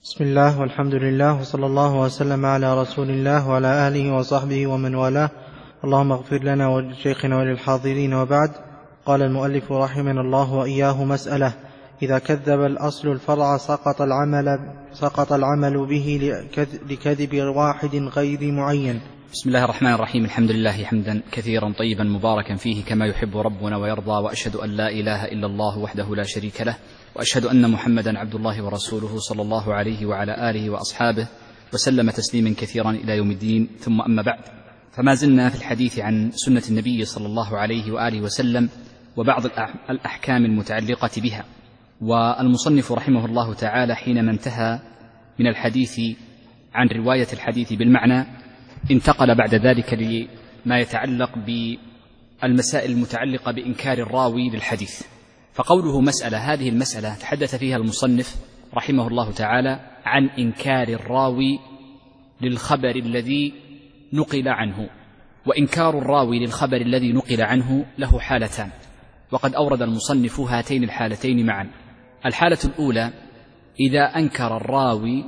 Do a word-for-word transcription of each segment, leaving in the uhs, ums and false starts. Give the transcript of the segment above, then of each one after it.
بسم الله والحمد لله وصلى الله وسلم على رسول الله وعلى آله وصحبه ومن والاه. اللهم اغفر لنا ولشيخنا وللحاضرين. وبعد. قال المؤلف رحمنا الله وإياه: مسألة: إذا كذب الأصل الفرع سقط العمل, سقط العمل به لكذب واحد غير معين. بسم الله الرحمن الرحيم. الحمد لله حمدا كثيرا طيبا مباركا فيه كما يحب ربنا ويرضى، وأشهد أن لا إله إلا الله وحده لا شريك له، وأشهد أن محمدا عبد الله ورسوله صلى الله عليه وعلى آله وأصحابه وسلم تسليما كثيرا إلى يوم الدين. ثم أما بعد، فما زلنا في الحديث عن سنة النبي صلى الله عليه وآله وسلم وبعض الأحكام المتعلقة بها. والمصنف رحمه الله تعالى حينما انتهى من الحديث عن رواية الحديث بالمعنى انتقل بعد ذلك لما يتعلق بالمسائل المتعلقة بإنكار الراوي للحديث. فقوله مسألة، هذه المسألة تحدث فيها المصنف رحمه الله تعالى عن إنكار الراوي للخبر الذي نقل عنه. وإنكار الراوي للخبر الذي نقل عنه له حالتان، وقد أورد المصنف هاتين الحالتين معا. الحالة الأولى: إذا أنكر الراوي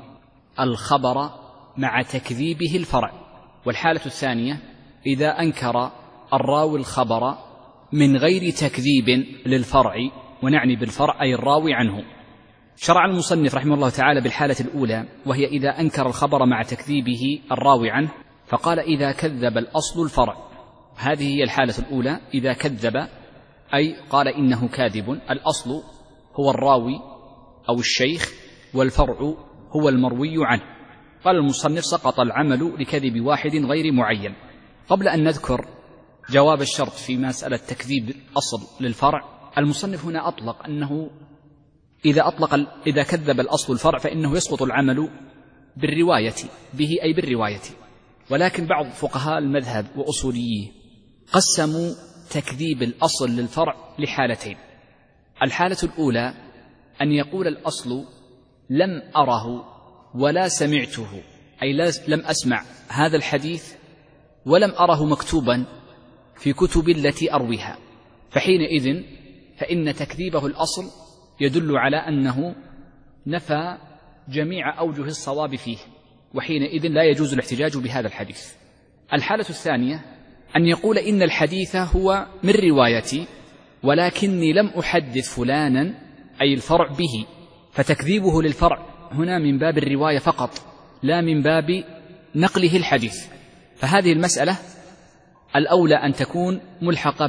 الخبر مع تكذيبه الفرع. والحالة الثانية: إذا أنكر الراوي الخبر من غير تكذيب للفرع، ونعني بالفرع أي الراوي عنه. شرع المصنف رحمه الله تعالى بالحالة الأولى، وهي إذا أنكر الخبر مع تكذيبه الراوي عنه، فقال: إذا كذب الأصل الفرع. هذه هي الحالة الأولى، إذا كذب أي قال إنه كاذب. الأصل هو الراوي أو الشيخ، والفرع هو المروي عنه. قال المصنف: سقط العمل لكذب واحد غير معين. قبل أن نذكر جواب الشرط في مسألة تكذيب الأصل للفرع، المصنف هنا أطلق أنه إذا أطلق إذا كذب الأصل الفرع فإنه يسقط العمل بالرواية به، أي بالرواية. ولكن بعض فقهاء المذهب وأصوليه قسموا تكذيب الأصل للفرع لحالتين. الحالة الأولى أن يقول الأصل: لم أره ولا سمعته، أي لم أسمع هذا الحديث ولم أره مكتوبا في كتب التي أرويها، فحينئذ فإن تكذيبه الأصل يدل على أنه نفى جميع أوجه الصواب فيه، وحينئذ لا يجوز الاحتجاج بهذا الحديث. الحالة الثانية أن يقول: إن الحديث هو من روايتي ولكني لم أحدث فلانا، أي الفرع به، فتكذيبه للفرع هنا من باب الرواية فقط لا من باب نقله الحديث. فهذه المسألة الأولى أن تكون ملحقة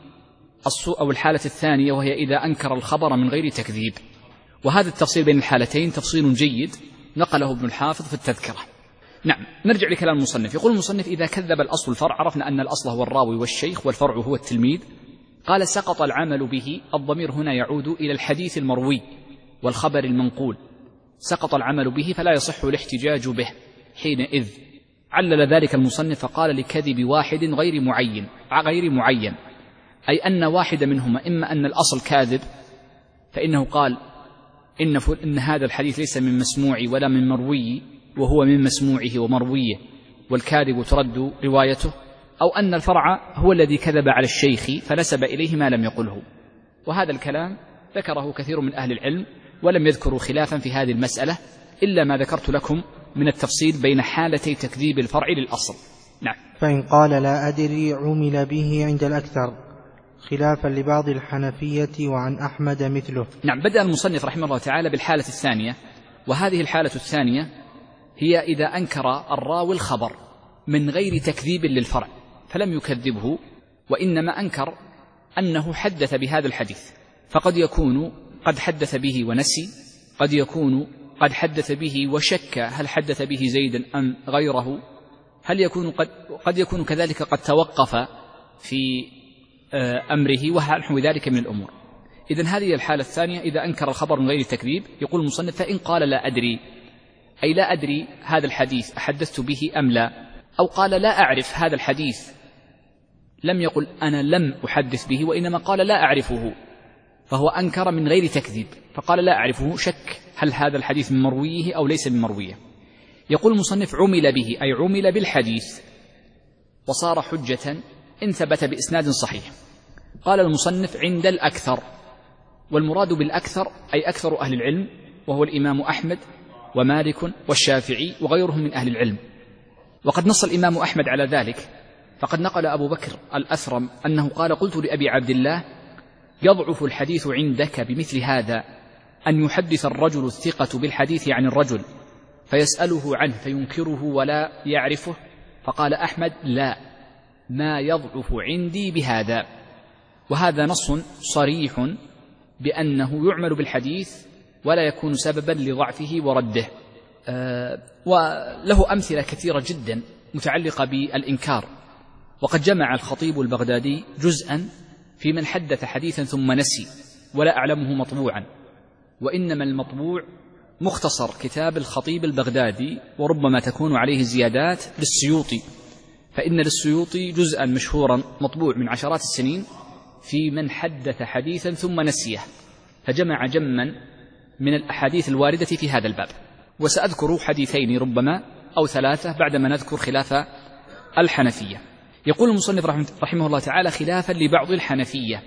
بالسوء أو الحالة الثانية، وهي إذا أنكر الخبر من غير تكذيب. وهذا التفصيل بين الحالتين تفصيل جيد نقله ابن الحافظ في التذكرة. نعم، نرجع لكلام المصنف. يقول المصنف: إذا كذب الأصل الفرع، عرفنا أن الأصل هو الراوي والشيخ والفرع هو التلميذ. قال: سقط العمل به. الضمير هنا يعود إلى الحديث المروي والخبر المنقول. سقط العمل به فلا يصح الاحتجاج به حينئذ. علل ذلك المصنف فقال: لكذب واحد غير معين غير معين أي أن واحد منهما، إما أن الأصل كاذب فإنه قال إن, إن هذا الحديث ليس من مسموعي ولا من مروي، وهو من مسموعه ومرويه، والكاذب ترد روايته، أو أن الفرع هو الذي كذب على الشيخ فنسب إليه ما لم يقله. وهذا الكلام ذكره كثير من أهل العلم، ولم يذكروا خلافا في هذه المسألة إلا ما ذكرت لكم من التفصيل بين حالتي تكذيب الفرع للأصل. نعم. فإن قال: لا أدري، عمل به عند الأكثر، خلافا لبعض الحنفية وعن أحمد مثله. نعم. بدأ المصنف رحمه الله تعالى بالحالة الثانية، وهذه الحالة الثانية هي إذا أنكر الراوي الخبر من غير تكذيب للفرع، فلم يكذبه وإنما أنكر أنه حدث بهذا الحديث. فقد يكون قد حدث به ونسي، قد يكون قد حدث به وشك هل حدث به زيدا أم غيره، هل يكون قد, قد يكون كذلك قد توقف في أمره ونحو ذلك من الأمور. إذن هذه الحالة الثانية إذا أنكر الخبر من غير تكذيب. يقول المصنف: فإن قال: لا أدري، أي لا أدري هذا الحديث أحدثت به أم لا، أو قال: لا أعرف هذا الحديث، لم يقل أنا لم أحدث به وإنما قال لا أعرفه، فهو أنكر من غير تكذيب، فقال لا أعرفه، شك هل هذا الحديث من مرويه أو ليس من مرويه. يقول المصنف: عمل به، أي عمل بالحديث وصار حجة إن ثبت بإسناد صحيح. قال المصنف: عند الأكثر. والمراد بالأكثر أي أكثر أهل العلم، وهو الإمام أحمد ومالك والشافعي وغيرهم من أهل العلم. وقد نص الإمام أحمد على ذلك، فقد نقل أبو بكر الأثرم أنه قال: قلت لأبي عبد الله: يضعف الحديث عندك بمثل هذا أن يحدث الرجل الثقة بالحديث عن الرجل فيسأله عنه فينكره ولا يعرفه؟ فقال أحمد: لا، ما يضعف عندي بهذا. وهذا نص صريح بأنه يعمل بالحديث ولا يكون سببا لضعفه ورده. أه وله أمثلة كثيرة جدا متعلقة بالإنكار. وقد جمع الخطيب البغدادي جزءا في من حدث حديثا ثم نسي، ولا أعلمه مطبوعا، وإنما المطبوع مختصر كتاب الخطيب البغدادي، وربما تكون عليه زيادات للسيوطي، فإن للسيوطي جزءا مشهورا مطبوع من عشرات السنين في من حدث حديثا ثم نسيه، فجمع جما من الأحاديث الواردة في هذا الباب. وسأذكر حديثين ربما أو ثلاثة بعدما نذكر خلاف الحنفية. يقول المصنف رحمه الله تعالى: خلافا لبعض الحنفية،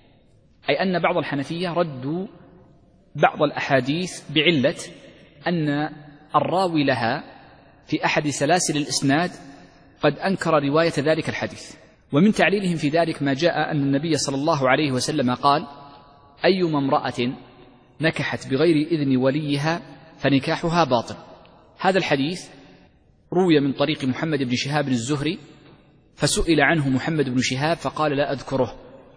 أي أن بعض الحنفية ردوا بعض الأحاديث بعلة أن الراوي لها في أحد سلاسل الإسناد قد أنكر رواية ذلك الحديث. ومن تعليلهم في ذلك ما جاء أن النبي صلى الله عليه وسلم قال: أيما امرأة نكحت بغير إذن وليها فنكاحها باطل. هذا الحديث روي من طريق محمد بن شهاب الزهري، فسئل عنه محمد بن شهاب فقال: لا أذكره.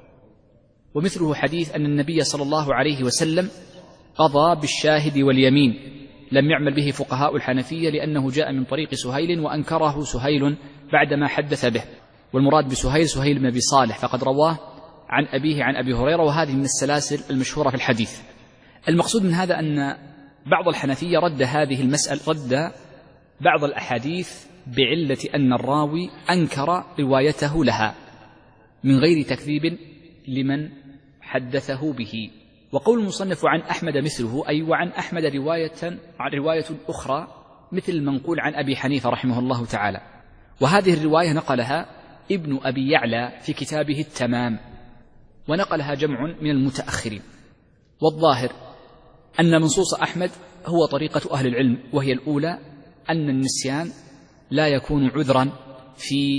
ومثله حديث أن النبي صلى الله عليه وسلم قضى بالشاهد واليمين، لم يعمل به فقهاء الحنفية لأنه جاء من طريق سهيل وأنكره سهيل بعدما حدث به. والمراد بسهيل سهيل بن أبي صالح، فقد رواه عن أبيه عن أبي هريرة، وهذه من السلاسل المشهورة في الحديث. المقصود من هذا أن بعض الحنفية رد هذه المسألة، رد بعض الأحاديث بعلة أن الراوي أنكر روايته لها من غير تكذيب لمن حدثه به. وقول المصنف عن أحمد مثله، أي وعن أحمد رواية عن رواية أخرى مثل المنقول عن أبي حنيفة رحمه الله تعالى. وهذه الرواية نقلها ابن أبي يعلى في كتابه التمام، ونقلها جمع من المتأخرين. والظاهر أن منصوص أحمد هو طريقة أهل العلم، وهي الأولى أن النسيان لا يكون عذرا في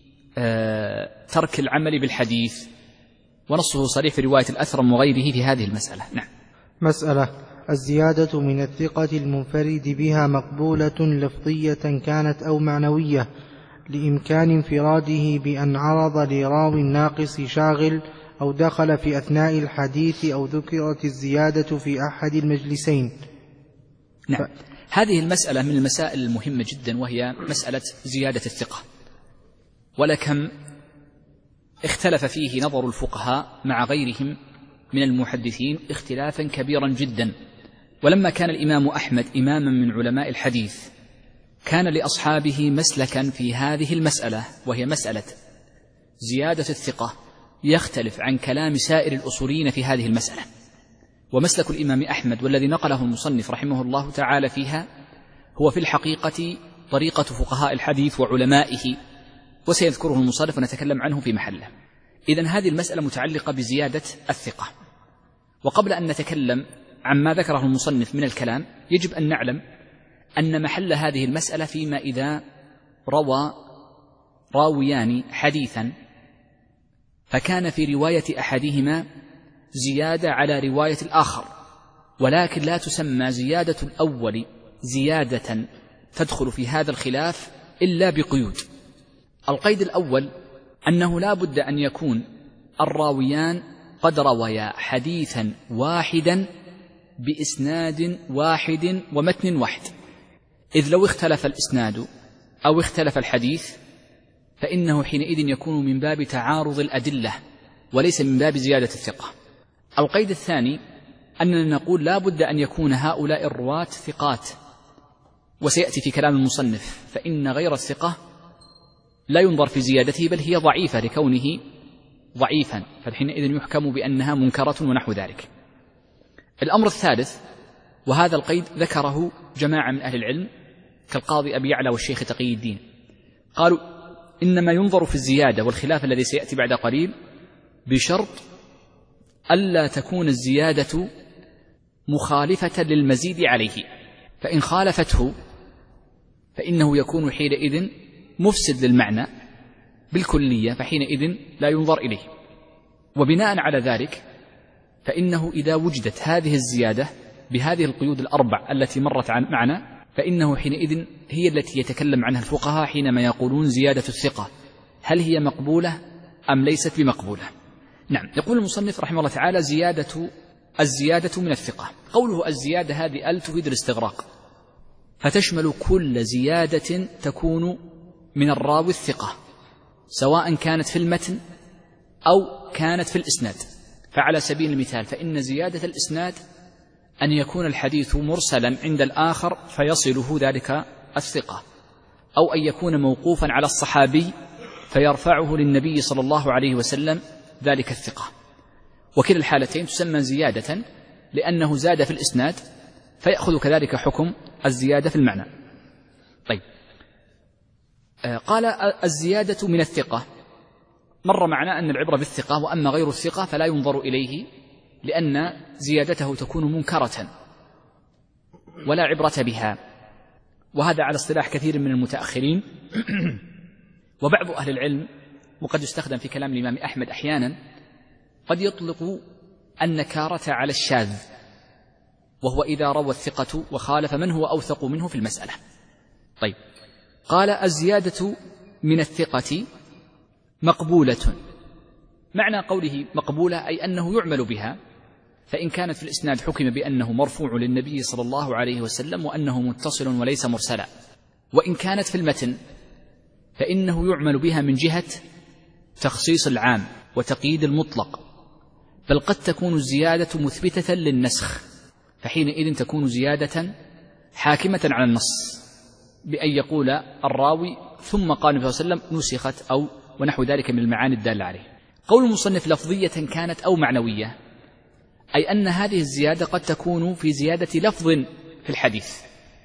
آه ترك العمل بالحديث، ونصه صريح في رواية الأثرم وغيره في هذه المسألة. نعم. مسألة: الزيادة من الثقة المنفرد بها مقبولة لفظية كانت أو معنوية، لإمكان انفراده بأن عرض لراو ناقص شاغل أو دخل في أثناء الحديث أو ذكرت الزيادة في أحد المجلسين. نعم. ف... هذه المسألة من المسائل المهمة جدا، وهي مسألة زيادة الثقة، ولكم اختلف فيه نظر الفقهاء مع غيرهم من المحدثين اختلافا كبيرا جدا. ولما كان الإمام أحمد إماما من علماء الحديث كان لأصحابه مسلكا في هذه المسألة، وهي مسألة زيادة الثقة، يختلف عن كلام سائر الأصوليين في هذه المسألة. ومسلك الإمام أحمد والذي نقله المصنف رحمه الله تعالى فيها هو في الحقيقة طريقة فقهاء الحديث وعلمائه، وسيذكره المصنف ونتكلم عنه في محله. إذن هذه المسألة متعلقة بزيادة الثقة. وقبل أن نتكلم عما ذكره المصنف من الكلام، يجب أن نعلم أن محل هذه المسألة فيما إذا روى راويان حديثا فكان في رواية أحدهما زيادة على رواية الآخر، ولكن لا تسمى زيادة الأول زيادة تدخل في هذا الخلاف إلا بقيود. القيد الأول أنه لا بد أن يكون الراويان قد رويا حديثا واحدا بإسناد واحد ومتن واحد، إذ لو اختلف الإسناد أو اختلف الحديث فإنه حينئذ يكون من باب تعارض الأدلة وليس من باب زيادة الثقة. القيد الثاني أننا نقول لا بد أن يكون هؤلاء الرواة ثقات، وسيأتي في كلام المصنف فإن غير الثقة لا ينظر في زيادته بل هي ضعيفة لكونه ضعيفا، فحينئذ يحكم بأنها منكرة ونحو ذلك. الأمر الثالث، وهذا القيد ذكره جماعة من أهل العلم كالقاضي أبي يعلى والشيخ تقي الدين، قالوا إنما ينظر في الزيادة والخلاف الذي سيأتي بعد قليل بشرط ألا تكون الزيادة مخالفة للمزيد عليه، فإن خالفته فإنه يكون حينئذ مفسد للمعنى بالكلية، فحينئذ لا ينظر إليه. وبناء على ذلك فإنه إذا وجدت هذه الزيادة بهذه القيود الأربع التي مرت معنا فإنه حينئذ هي التي يتكلم عنها الفقهاء حينما يقولون زيادة الثقة هل هي مقبولة أم ليست بمقبولة. نعم، يقول المصنف رحمه الله تعالى زيادة الزيادة من الثقة. قوله الزيادة هذه ال تفيد الاستغراق، فتشمل كل زيادة تكون من الراوي الثقة سواء كانت في المتن أو كانت في الإسناد. فعلى سبيل المثال فإن زيادة الإسناد أن يكون الحديث مرسلا عند الآخر فيصله ذلك الثقة، أو أن يكون موقوفا على الصحابي فيرفعه للنبي صلى الله عليه وسلم ذلك الثقة. وكلا الحالتين تسمى زيادة لأنه زاد في الإسناد فيأخذ كذلك حكم الزيادة في المعنى. طيب، قال الزيادة من الثقة، مر معنا أن العبرة بالثقة، وأما غير الثقة فلا ينظر إليه لأن زيادته تكون منكرة ولا عبرة بها، وهذا على اصطلاح كثير من المتأخرين. وبعض أهل العلم وقد يستخدم في كلام الإمام أحمد أحيانا قد يطلق النكارة على الشاذ، وهو إذا روى الثقة وخالف من هو أوثق منه في المسألة. طيب، قال الزيادة من الثقة مقبولة. معنى قوله مقبولة أي أنه يعمل بها، فإن كانت في الإسناد حكم بأنه مرفوع للنبي صلى الله عليه وسلم وأنه متصل وليس مرسلا، وإن كانت في المتن فإنه يعمل بها من جهة تخصيص العام وتقييد المطلق، بل قد تكون الزيادة مثبتة للنسخ، فحينئذ تكون زيادة حاكمة على النص بأن يقول الراوي ثم قال النبي صلى الله عليه وسلم نسخت أو ونحو ذلك من المعاني الدالة عليه. قول المصنف لفظية كانت أو معنوية، أي أن هذه الزيادة قد تكون في زيادة لفظ في الحديث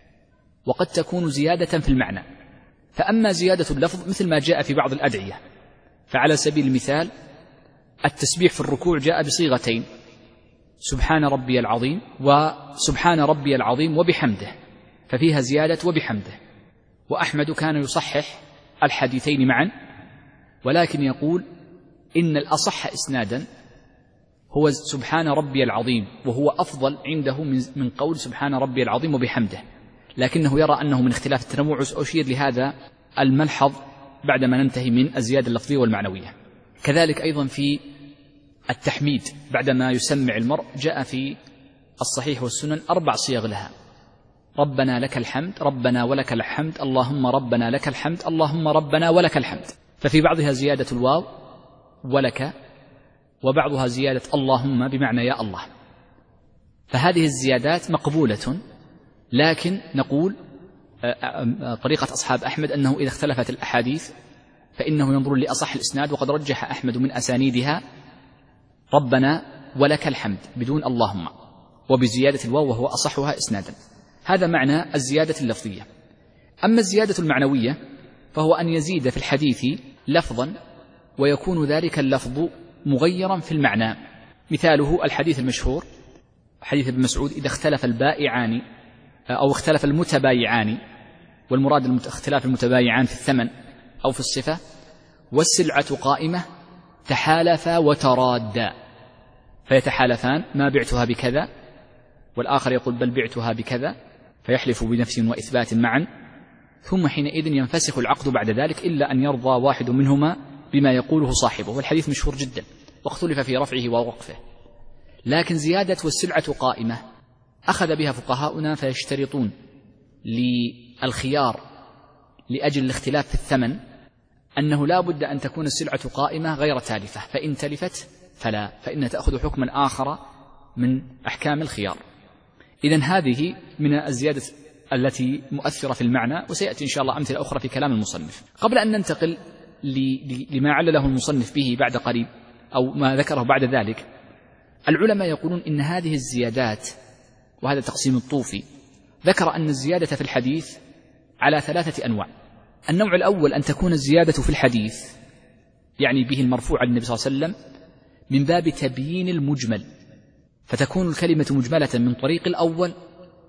وقد تكون زيادة في المعنى. فأما زيادة اللفظ مثل ما جاء في بعض الأدعية، فعلى سبيل المثال التسبيح في الركوع جاء بصيغتين سبحان ربي العظيم وسبحان ربي العظيم وبحمده، ففيها زيادة وبحمده. وأحمد كان يصحح الحديثين معا، ولكن يقول إن الأصح إسنادا هو سبحان ربي العظيم، وهو أفضل عنده من قول سبحان ربي العظيم وبحمده، لكنه يرى أنه من اختلاف التنوع. أشير لهذا الملحظ بعدما ننتهي من الزيادة اللفظية والمعنوية. كذلك أيضا في التحميد بعدما يسمع المرء جاء في الصحيح والسنن أربع صيغ لها: ربنا لك الحمد، ربنا ولك الحمد، اللهم ربنا لك الحمد، اللهم ربنا ولك الحمد. ففي بعضها زيادة الواو ولك، وبعضها زيادة اللهم بمعنى يا الله. فهذه الزيادات مقبولة، لكن نقول طريقة أصحاب أحمد أنه إذا اختلفت الأحاديث فإنه ينظر لأصح الإسناد، وقد رجح أحمد من أسانيدها ربنا ولك الحمد بدون اللهم، وبزيادة الواو وهو أصحها إسنادا. هذا معنى الزيادة اللفظية. أما الزيادة المعنوية فهو أن يزيد في الحديث لفظا ويكون ذلك اللفظ مغيرا في المعنى. مثاله الحديث المشهور حديث ابن مسعود: إذا اختلف البائعان أو اختلف المتبايعان، والمراد اختلاف المتبايعان في الثمن أو في الصفة، والسلعة قائمة تحالفا وترادا، فيتحالفان ما بعتها بكذا، والآخر يقول بل بعتها بكذا، فيحلف بنفس وإثبات معا، ثم حينئذ ينفسخ العقد بعد ذلك إلا أن يرضى واحد منهما بما يقوله صاحبه. والحديث مشهور جدا واختلف في رفعه ووقفه. لكن زيادة والسلعة قائمة أخذ بها فقهاؤنا فيشترطون للخيار لأجل الاختلاف في الثمن أنه لا بد أن تكون السلعة قائمة غير تالفة، فإن تلفت فلا، فإنها تأخذ حكما آخر من أحكام الخيار. إذن هذه من الزيادة التي مؤثرة في المعنى، وسيأتي إن شاء الله أمثلة أخرى في كلام المصنف. قبل أن ننتقل لما علله المصنف به بعد قريب أو ما ذكره بعد ذلك، العلماء يقولون إن هذه الزيادات، وهذا تقسيم الطوفي، ذكر أن الزيادة في الحديث على ثلاثة أنواع. النوع الأول أن تكون الزيادة في الحديث يعني به المرفوع عن النبي صلى الله عليه وسلم من باب تبيين المجمل، فتكون الكلمة مجملة من طريق الأول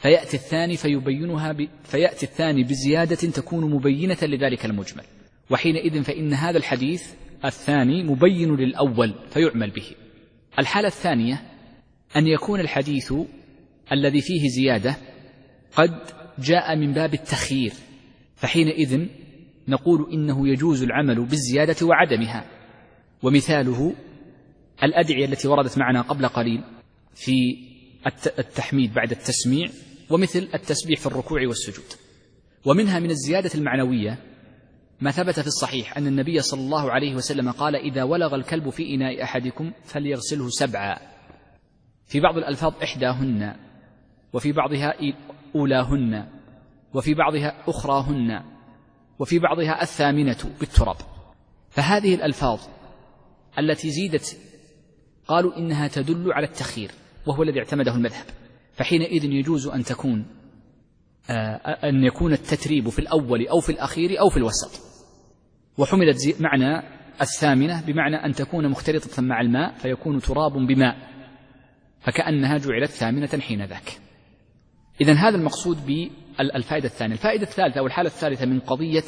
فيأتي الثاني فيبينها ب... فيأتي الثاني بزيادة تكون مبينة لذلك المجمل، وحينئذ فإن هذا الحديث الثاني مبين للأول فيعمل به. الحالة الثانية أن يكون الحديث الذي فيه زيادة قد جاء من باب التخيير، فحينئذ نقول إنه يجوز العمل بالزيادة وعدمها. ومثاله الأدعية التي وردت معنا قبل قليل في التحميد بعد التسميع، ومثل التسبيح في الركوع والسجود. ومنها من الزيادة المعنوية ما ثبت في الصحيح أن النبي صلى الله عليه وسلم قال: إذا ولغ الكلب في إناء أحدكم فليغسله سبعا، في بعض الألفاظ إحداهن، وفي بعضها أولاهن، وفي بعضها أخراهن، وفي بعضها الثامنة بالتراب. فهذه الألفاظ التي زيدت قالوا إنها تدل على التخيير، وهو الذي اعتمده المذهب. فحينئذ يجوز أن تكون أن يكون التتريب في الأول أو في الأخير أو في الوسط. وحملت معنى الثامنة بمعنى أن تكون مختلطة مع الماء فيكون تراب بماء، فكأنها جعلت ثامنة حين ذاك. إذن هذا المقصود بالفائدة الثانية. الفائدة الثالثة أو الحالة الثالثة من قضية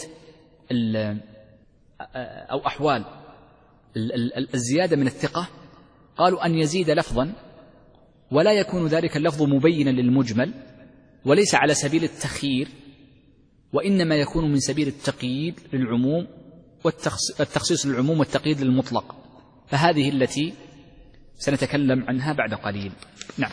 أو أحوال الزيادة من الثقة، قالوا أن يزيد لفظا ولا يكون ذلك اللفظ مبينا للمجمل، وليس على سبيل التخيير، وإنما يكون من سبيل التقييد للعموم والتخصيص للعموم والتقييد للمطلق، فهذه التي سنتكلم عنها بعد قليل. نعم.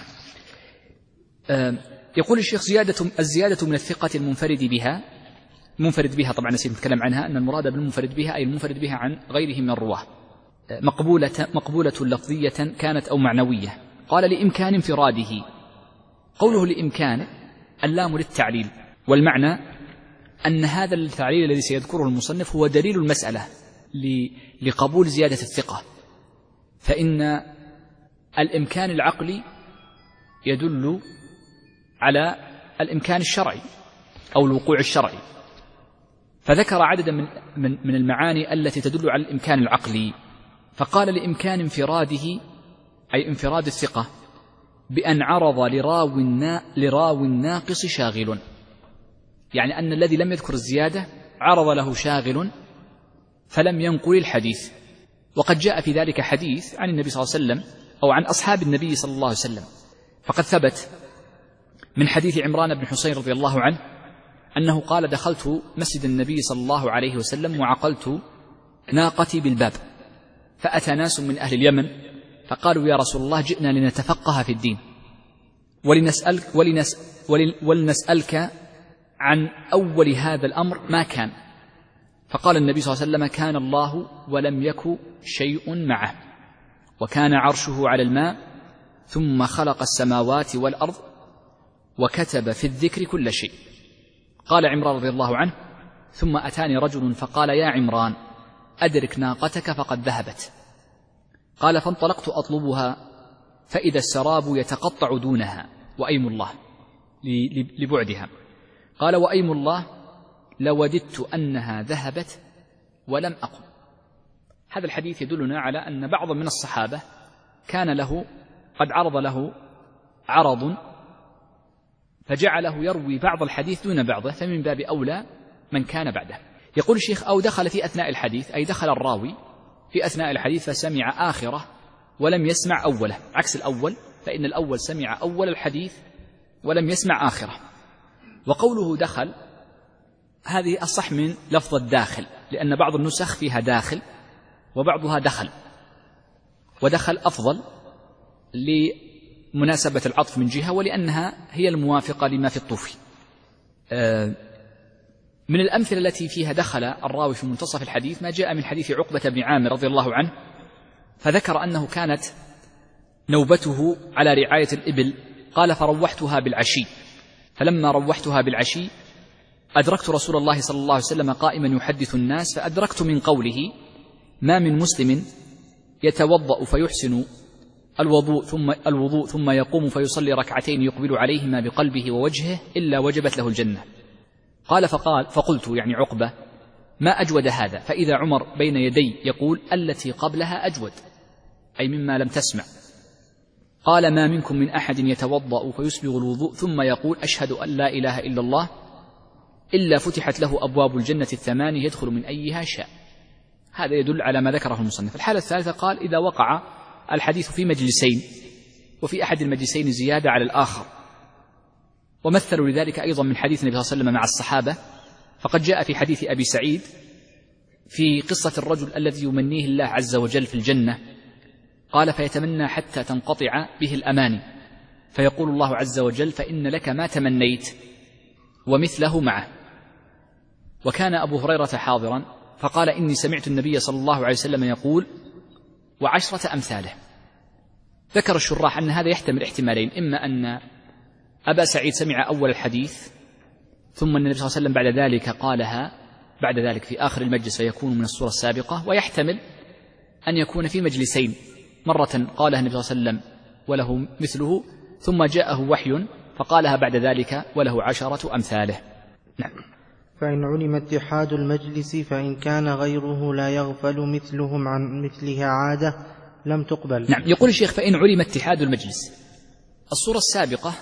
يقول الشيخ: زيادة الزيادة من الثقة المنفرد بها، منفرد بها طبعا نسيت نتكلم عنها، أن المراد بالمنفرد بها أي المنفرد بها عن غيره من الرواه، مقبولة مقبولة لفظية كانت أو معنوية. قال: لإمكان انفراده. قوله لإمكان اللام للتعليل، والمعنى أن هذا التعليل الذي سيذكره المصنف هو دليل المسألة لقبول زيادة الثقة، فإن الإمكان العقلي يدل على الإمكان الشرعي أو الوقوع الشرعي، فذكر عددا من, من, من المعاني التي تدل على الإمكان العقلي، فقال: لإمكان انفراده أي انفراد الثقة بأن عرض لراو لراو ناقص شاغل، يعني أن الذي لم يذكر الزيادة عرض له شاغل فلم ينقل الحديث. وقد جاء في ذلك حديث عن النبي صلى الله عليه وسلم أو عن أصحاب النبي صلى الله عليه وسلم، فقد ثبت من حديث عمران بن حسين رضي الله عنه أنه قال: دخلت مسجد النبي صلى الله عليه وسلم وعقلت ناقتي بالباب، فأتى ناس من أهل اليمن فقالوا: يا رسول الله، جئنا لنتفقه في الدين ولنسألك, ولنس ولنسألك عن أول هذا الأمر ما كان. فقال النبي صلى الله عليه وسلم: كان الله ولم يك شيء معه، وكان عرشه على الماء، ثم خلق السماوات والأرض، وكتب في الذكر كل شيء. قال عمران رضي الله عنه: ثم أتاني رجل فقال: يا عمران، أدرك ناقتك فقد ذهبت. قال: فانطلقت أطلبها فإذا السراب يتقطع دونها، وأيم الله لبعدها. قال: وأيم الله لوددت أنها ذهبت ولم أقم. هذا الحديث يدلنا على أن بعضا من الصحابة كان له قد عرض له عرض فجعله يروي بعض الحديث دون بعضه، فمن باب أولى من كان بعده. يقول الشيخ: أو دخل في أثناء الحديث، أي دخل الراوي في أثناء الحديث فسمع آخره ولم يسمع أوله، عكس الأول، فإن الأول سمع أول الحديث ولم يسمع آخره. وقوله دخل هذه الصح من لفظ الداخل، لأن بعض النسخ فيها داخل وبعضها دخل، ودخل أفضل لمناسبة العطف من جهة ولأنها هي الموافقة لما في الطوفي. من الأمثلة التي فيها دخل الراوي في منتصف الحديث ما جاء من حديث عقبة بن عامر رضي الله عنه، فذكر أنه كانت نوبته على رعاية الإبل، قال: فروحتها بالعشي، فلما روحتها بالعشي أدركت رسول الله صلى الله عليه وسلم قائما يحدث الناس، فأدركت من قوله: ما من مسلم يتوضأ فيحسن الوضوء ثم, الوضوء ثم يقوم فيصلي ركعتين يقبل عليهما بقلبه ووجهه إلا وجبت له الجنة. قال فقال فقلت يعني عقبة: ما أجود هذا؟ فإذا عمر بين يدي يقول: التي قبلها أجود، أي مما لم تسمع. قال: ما منكم من أحد يتوضأ فيسبغ الوضوء ثم يقول: أشهد أن لا إله إلا الله إلا فتحت له أبواب الجنة الثمانية يدخل من أيها شاء. هذا يدل على ما ذكره المصنف. الحالة الثالثة قال: إذا وقع الحديث في مجلسين وفي أحد المجلسين زيادة على الآخر، ومثلوا لذلك أيضا من حديث النبي صلى الله عليه وسلم مع الصحابة، فقد جاء في حديث أبي سعيد في قصة الرجل الذي يمنيه الله عز وجل في الجنة، قال: فيتمنى حتى تنقطع به الأماني، فيقول الله عز وجل: فإن لك ما تمنيت ومثله معه. وكان أبو هريرة حاضرا فقال: إني سمعت النبي صلى الله عليه وسلم يقول: وعشرة أمثاله. ذكر الشراح أن هذا يحتمل احتمالين: إما أن أبا سعيد سمع أول الحديث ثم النبي صلى الله عليه وسلم بعد ذلك قالها بعد ذلك في آخر المجلس فيكون من السورة السابقة، ويحتمل أن يكون في مجلسين، مرة قالها النبي صلى الله عليه وسلم وله مثله ثم جاءه وحي فقالها بعد ذلك وله عشرة أمثاله. نعم. فإن علم اتحاد المجلس فإن كان غيره لا يغفل مثلهم عن مثلها عادة لم تقبل. نعم. يقول الشيخ: فإن علم اتحاد المجلس. الصورة السابقة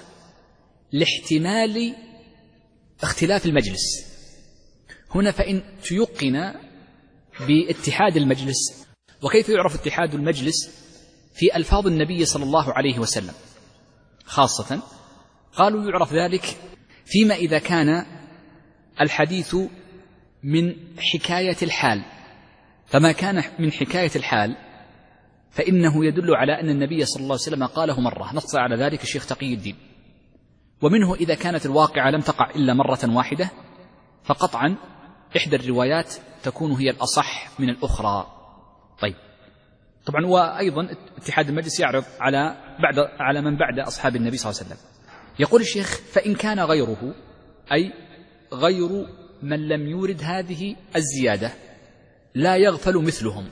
لاحتمال اختلاف المجلس، هنا فإن تيقن باتحاد المجلس. وكيف يعرف اتحاد المجلس؟ في ألفاظ النبي صلى الله عليه وسلم خاصة، قالوا يعرف ذلك فيما إذا كان الحديث من حكاية الحال، فما كان من حكاية الحال فإنه يدل على أن النبي صلى الله عليه وسلم قاله مرة، نص على ذلك الشيخ تقي الدين. ومنه إذا كانت الواقعة لم تقع إلا مرة واحدة فقطعا إحدى الروايات تكون هي الأصح من الأخرى. طيب، طبعا وأيضا اتحاد المجلس يعرض على بعد على من بعد أصحاب النبي صلى الله عليه وسلم. يقول الشيخ: فإن كان غيره، أي غير من لم يورد هذه الزيادة، لا يغفل مثلهم.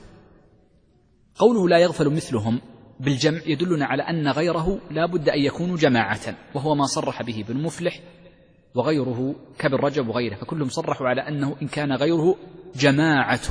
قوله لا يغفل مثلهم بالجمع يدلنا على أن غيره لا بد أن يكونوا جماعة، وهو ما صرح به ابن مفلح وغيره كابن رجب وغيره، فكلهم صرحوا على أنه إن كان غيره جماعة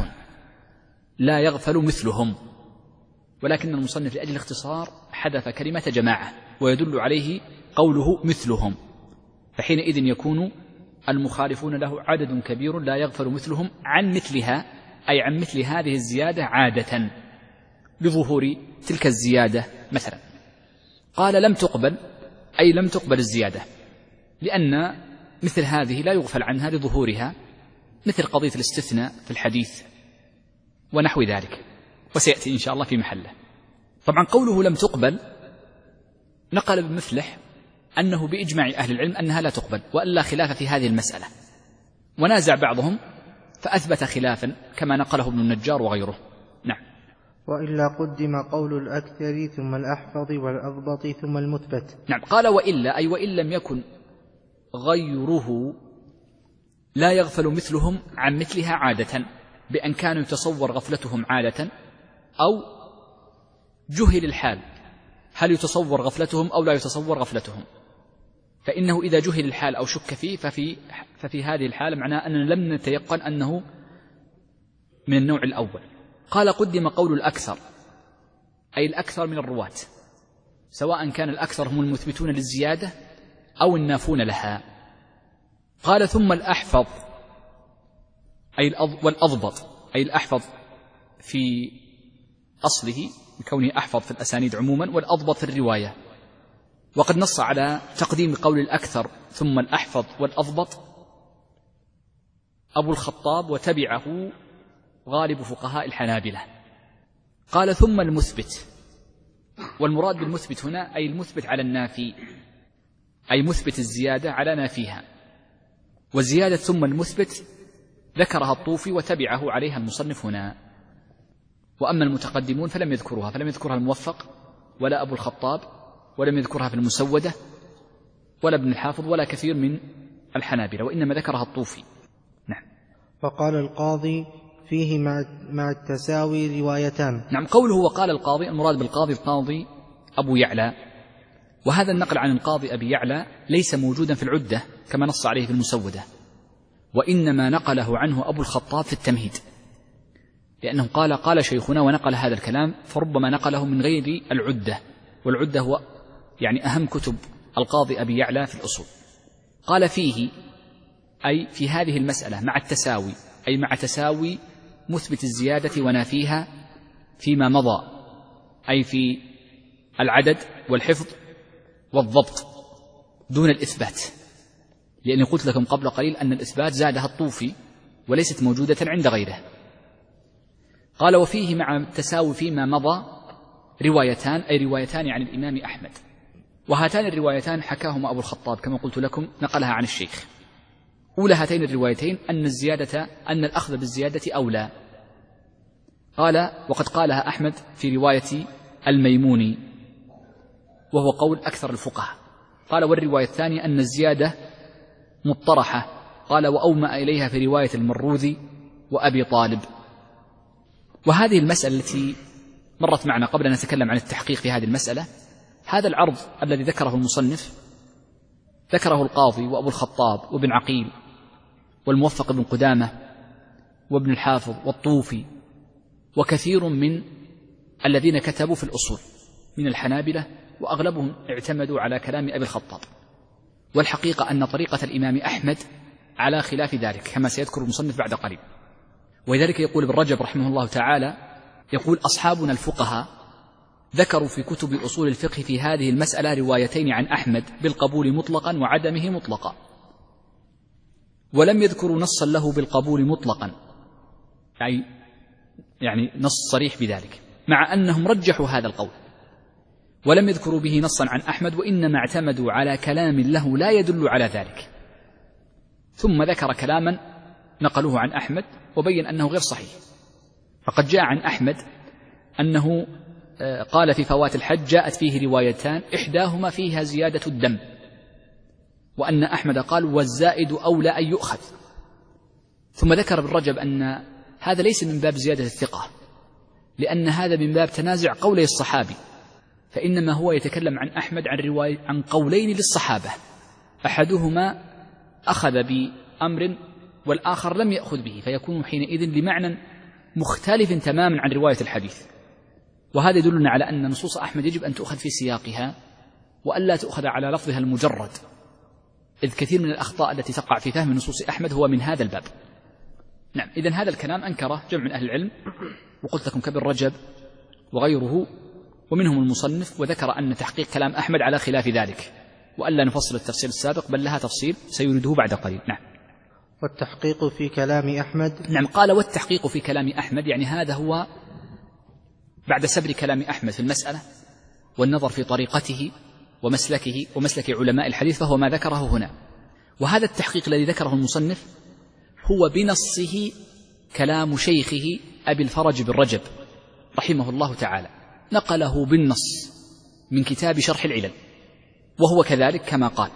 لا يغفل مثلهم. ولكن المصنف لأجل الاختصار حذف كلمة جماعة، ويدل عليه قوله مثلهم، فحينئذ يكون المخالفون له عدد كبير لا يغفل مثلهم عن مثلها، أي عن مثل هذه الزيادة عادة لظهور تلك الزيادة مثلا. قال: لم تقبل، أي لم تقبل الزيادة، لأن مثل هذه لا يغفل عنها لظهورها، مثل قضية الاستثناء في الحديث ونحو ذلك، وسيأتي إن شاء الله في محله. طبعا قوله لم تقبل نقل ابن مفلح أنه بإجماع أهل العلم أنها لا تقبل، وألا خلاف في هذه المسألة، ونازع بعضهم فأثبت خلافا كما نقله ابن النجار وغيره. نعم. وإلا قدم قول الأكثر ثم الأحفظ والأضبط ثم المثبت. نعم. قال: وإلا، أي وإن لم يكن غيره لا يغفل مثلهم عن مثلها عادة، بأن كانوا يتصور غفلتهم عادة، أو جهل الحال، هل يتصور غفلتهم أو لا يتصور غفلتهم، فإنه إذا جهل الحال أو شك فيه ففي, ففي هذه الحالة معناه أننا لم نتيقن أنه من النوع الأول. قال: قدم قول الأكثر، أي الأكثر من الرواة، سواء كان الأكثر هم المثبتون للزيادة أو النافون لها. قال: ثم الأحفظ، أي والأضبط، أي الأحفظ في أصله بكونه أحفظ في الأسانيد عموما، والأضبط في الرواية. وقد نص على تقديم قول الأكثر ثم الأحفظ والأضبط أبو الخطاب، وتبعه غالب فقهاء الحنابلة. قال: ثم المثبت، والمراد بالمثبت هنا أي المثبت على النافي، أي مثبت الزيادة على نافيها. والزيادة ثم المثبت ذكرها الطوفي وتبعه عليها المصنف هنا. وأما المتقدمون فلم يذكروها، فلم يذكرها الموفق ولا أبو الخطاب، ولم يذكرها في المسودة ولا ابن الحافظ ولا كثير من الحنابلة، وإنما ذكرها الطوفي. نعم. فقال القاضي: فيه مع التساوي روايتان. نعم. قوله وقال القاضي، المراد بالقاضي القاضي أبو يعلى، وهذا النقل عن القاضي أبي يعلى ليس موجودا في العدة كما نص عليه في المسودة، وإنما نقله عنه أبو الخطاب في التمهيد، لأنه قال قال شيخنا ونقل هذا الكلام، فربما نقله من غير العدة والعدة هو يعني أهم كتب القاضي أبي يعلى في الأصول. قال فيه أي في هذه المسألة مع التساوي، أي مع تساوي مثبت الزيادة ونافيها فيما مضى، أي في العدد والحفظ والضبط دون الإثبات، لأني قلت لكم قبل قليل أن الإثبات زادها الطوفي وليست موجودة عند غيره. قال وفيه مع التساوي فيما مضى روايتان، أي روايتان عن الإمام أحمد، وهاتان الروايتان حكاهما أبو الخطاب كما قلت لكم، نقلها عن الشيخ. أولى هاتين الروايتين أن الزيادة أن الأخذ بالزيادة أولى. قال وقد قالها أحمد في رواية الميموني، وهو قول أكثر الفقهاء. قال والرواية الثانية أن الزيادة مطرحة، قال وأومأ إليها في رواية المروذي وأبي طالب. وهذه المسألة التي مرت معنا قبل أن نتكلم عن التحقيق في هذه المسألة، هذا العرض الذي ذكره المصنف ذكره القاضي وأبو الخطاب وابن عقيل والموفق بن قدامة وابن الحافظ والطوفي وكثير من الذين كتبوا في الأصول من الحنابلة، وأغلبهم اعتمدوا على كلام أبي الخطاب. والحقيقة أن طريقة الإمام أحمد على خلاف ذلك كما سيذكر المصنف بعد قليل. ولذلك يقول ابن رجب رحمه الله تعالى، يقول أصحابنا الفقهاء ذكروا في كتب أصول الفقه في هذه المسألة روايتين عن أحمد بالقبول مطلقا وعدمه مطلقا، ولم يذكروا نصا له بالقبول مطلقا، يعني يعني نص صريح بذلك، مع أنهم رجحوا هذا القول، ولم يذكروا به نصا عن أحمد، وإنما اعتمدوا على كلام له لا يدل على ذلك. ثم ذكر كلاما نقلوه عن أحمد وبين أنه غير صحيح. فقد جاء عن أحمد أنه قال في فوات الحج جاءت فيه روايتان إحداهما فيها زيادة الدم، وأن أحمد قال والزائد أولى أن يؤخذ. ثم ذكر ابن رجب أن هذا ليس من باب زيادة الثقة، لأن هذا من باب تنازع قولي الصحابي، فإنما هو يتكلم عن أحمد عن رواية عن قولين للصحابة، أحدهما أخذ بأمر والآخر لم يأخذ به، فيكون حينئذ لمعنى مختلف تماما عن رواية الحديث. وهذا يدلنا على أن نصوص أحمد يجب أن تؤخذ في سياقها وألا تؤخذ على لفظها المجرد، إذ كثير من الأخطاء التي تقع في فهم نصوص أحمد هو من هذا الباب. نعم، إذن هذا الكلام أنكره جمع من أهل العلم، وقلت لكم كابن رجب وغيره ومنهم المصنف، وذكر أن تحقيق كلام أحمد على خلاف ذلك، وألا نفصل التفصيل السابق بل لها تفصيل سيريده بعد قليل. نعم. والتحقيق في كلام أحمد. نعم، قال والتحقيق في كلام أحمد، يعني هذا هو بعد سبر كلام أحمد في المسألة والنظر في طريقته ومسلكه ومسلك علماء الحديث، فهو ما ذكره هنا. وهذا التحقيق الذي ذكره المصنف هو بنصه كلام شيخه أبي الفرج بن رجب رحمه الله تعالى، نقله بالنص من كتاب شرح العلل، وهو كذلك كما قال.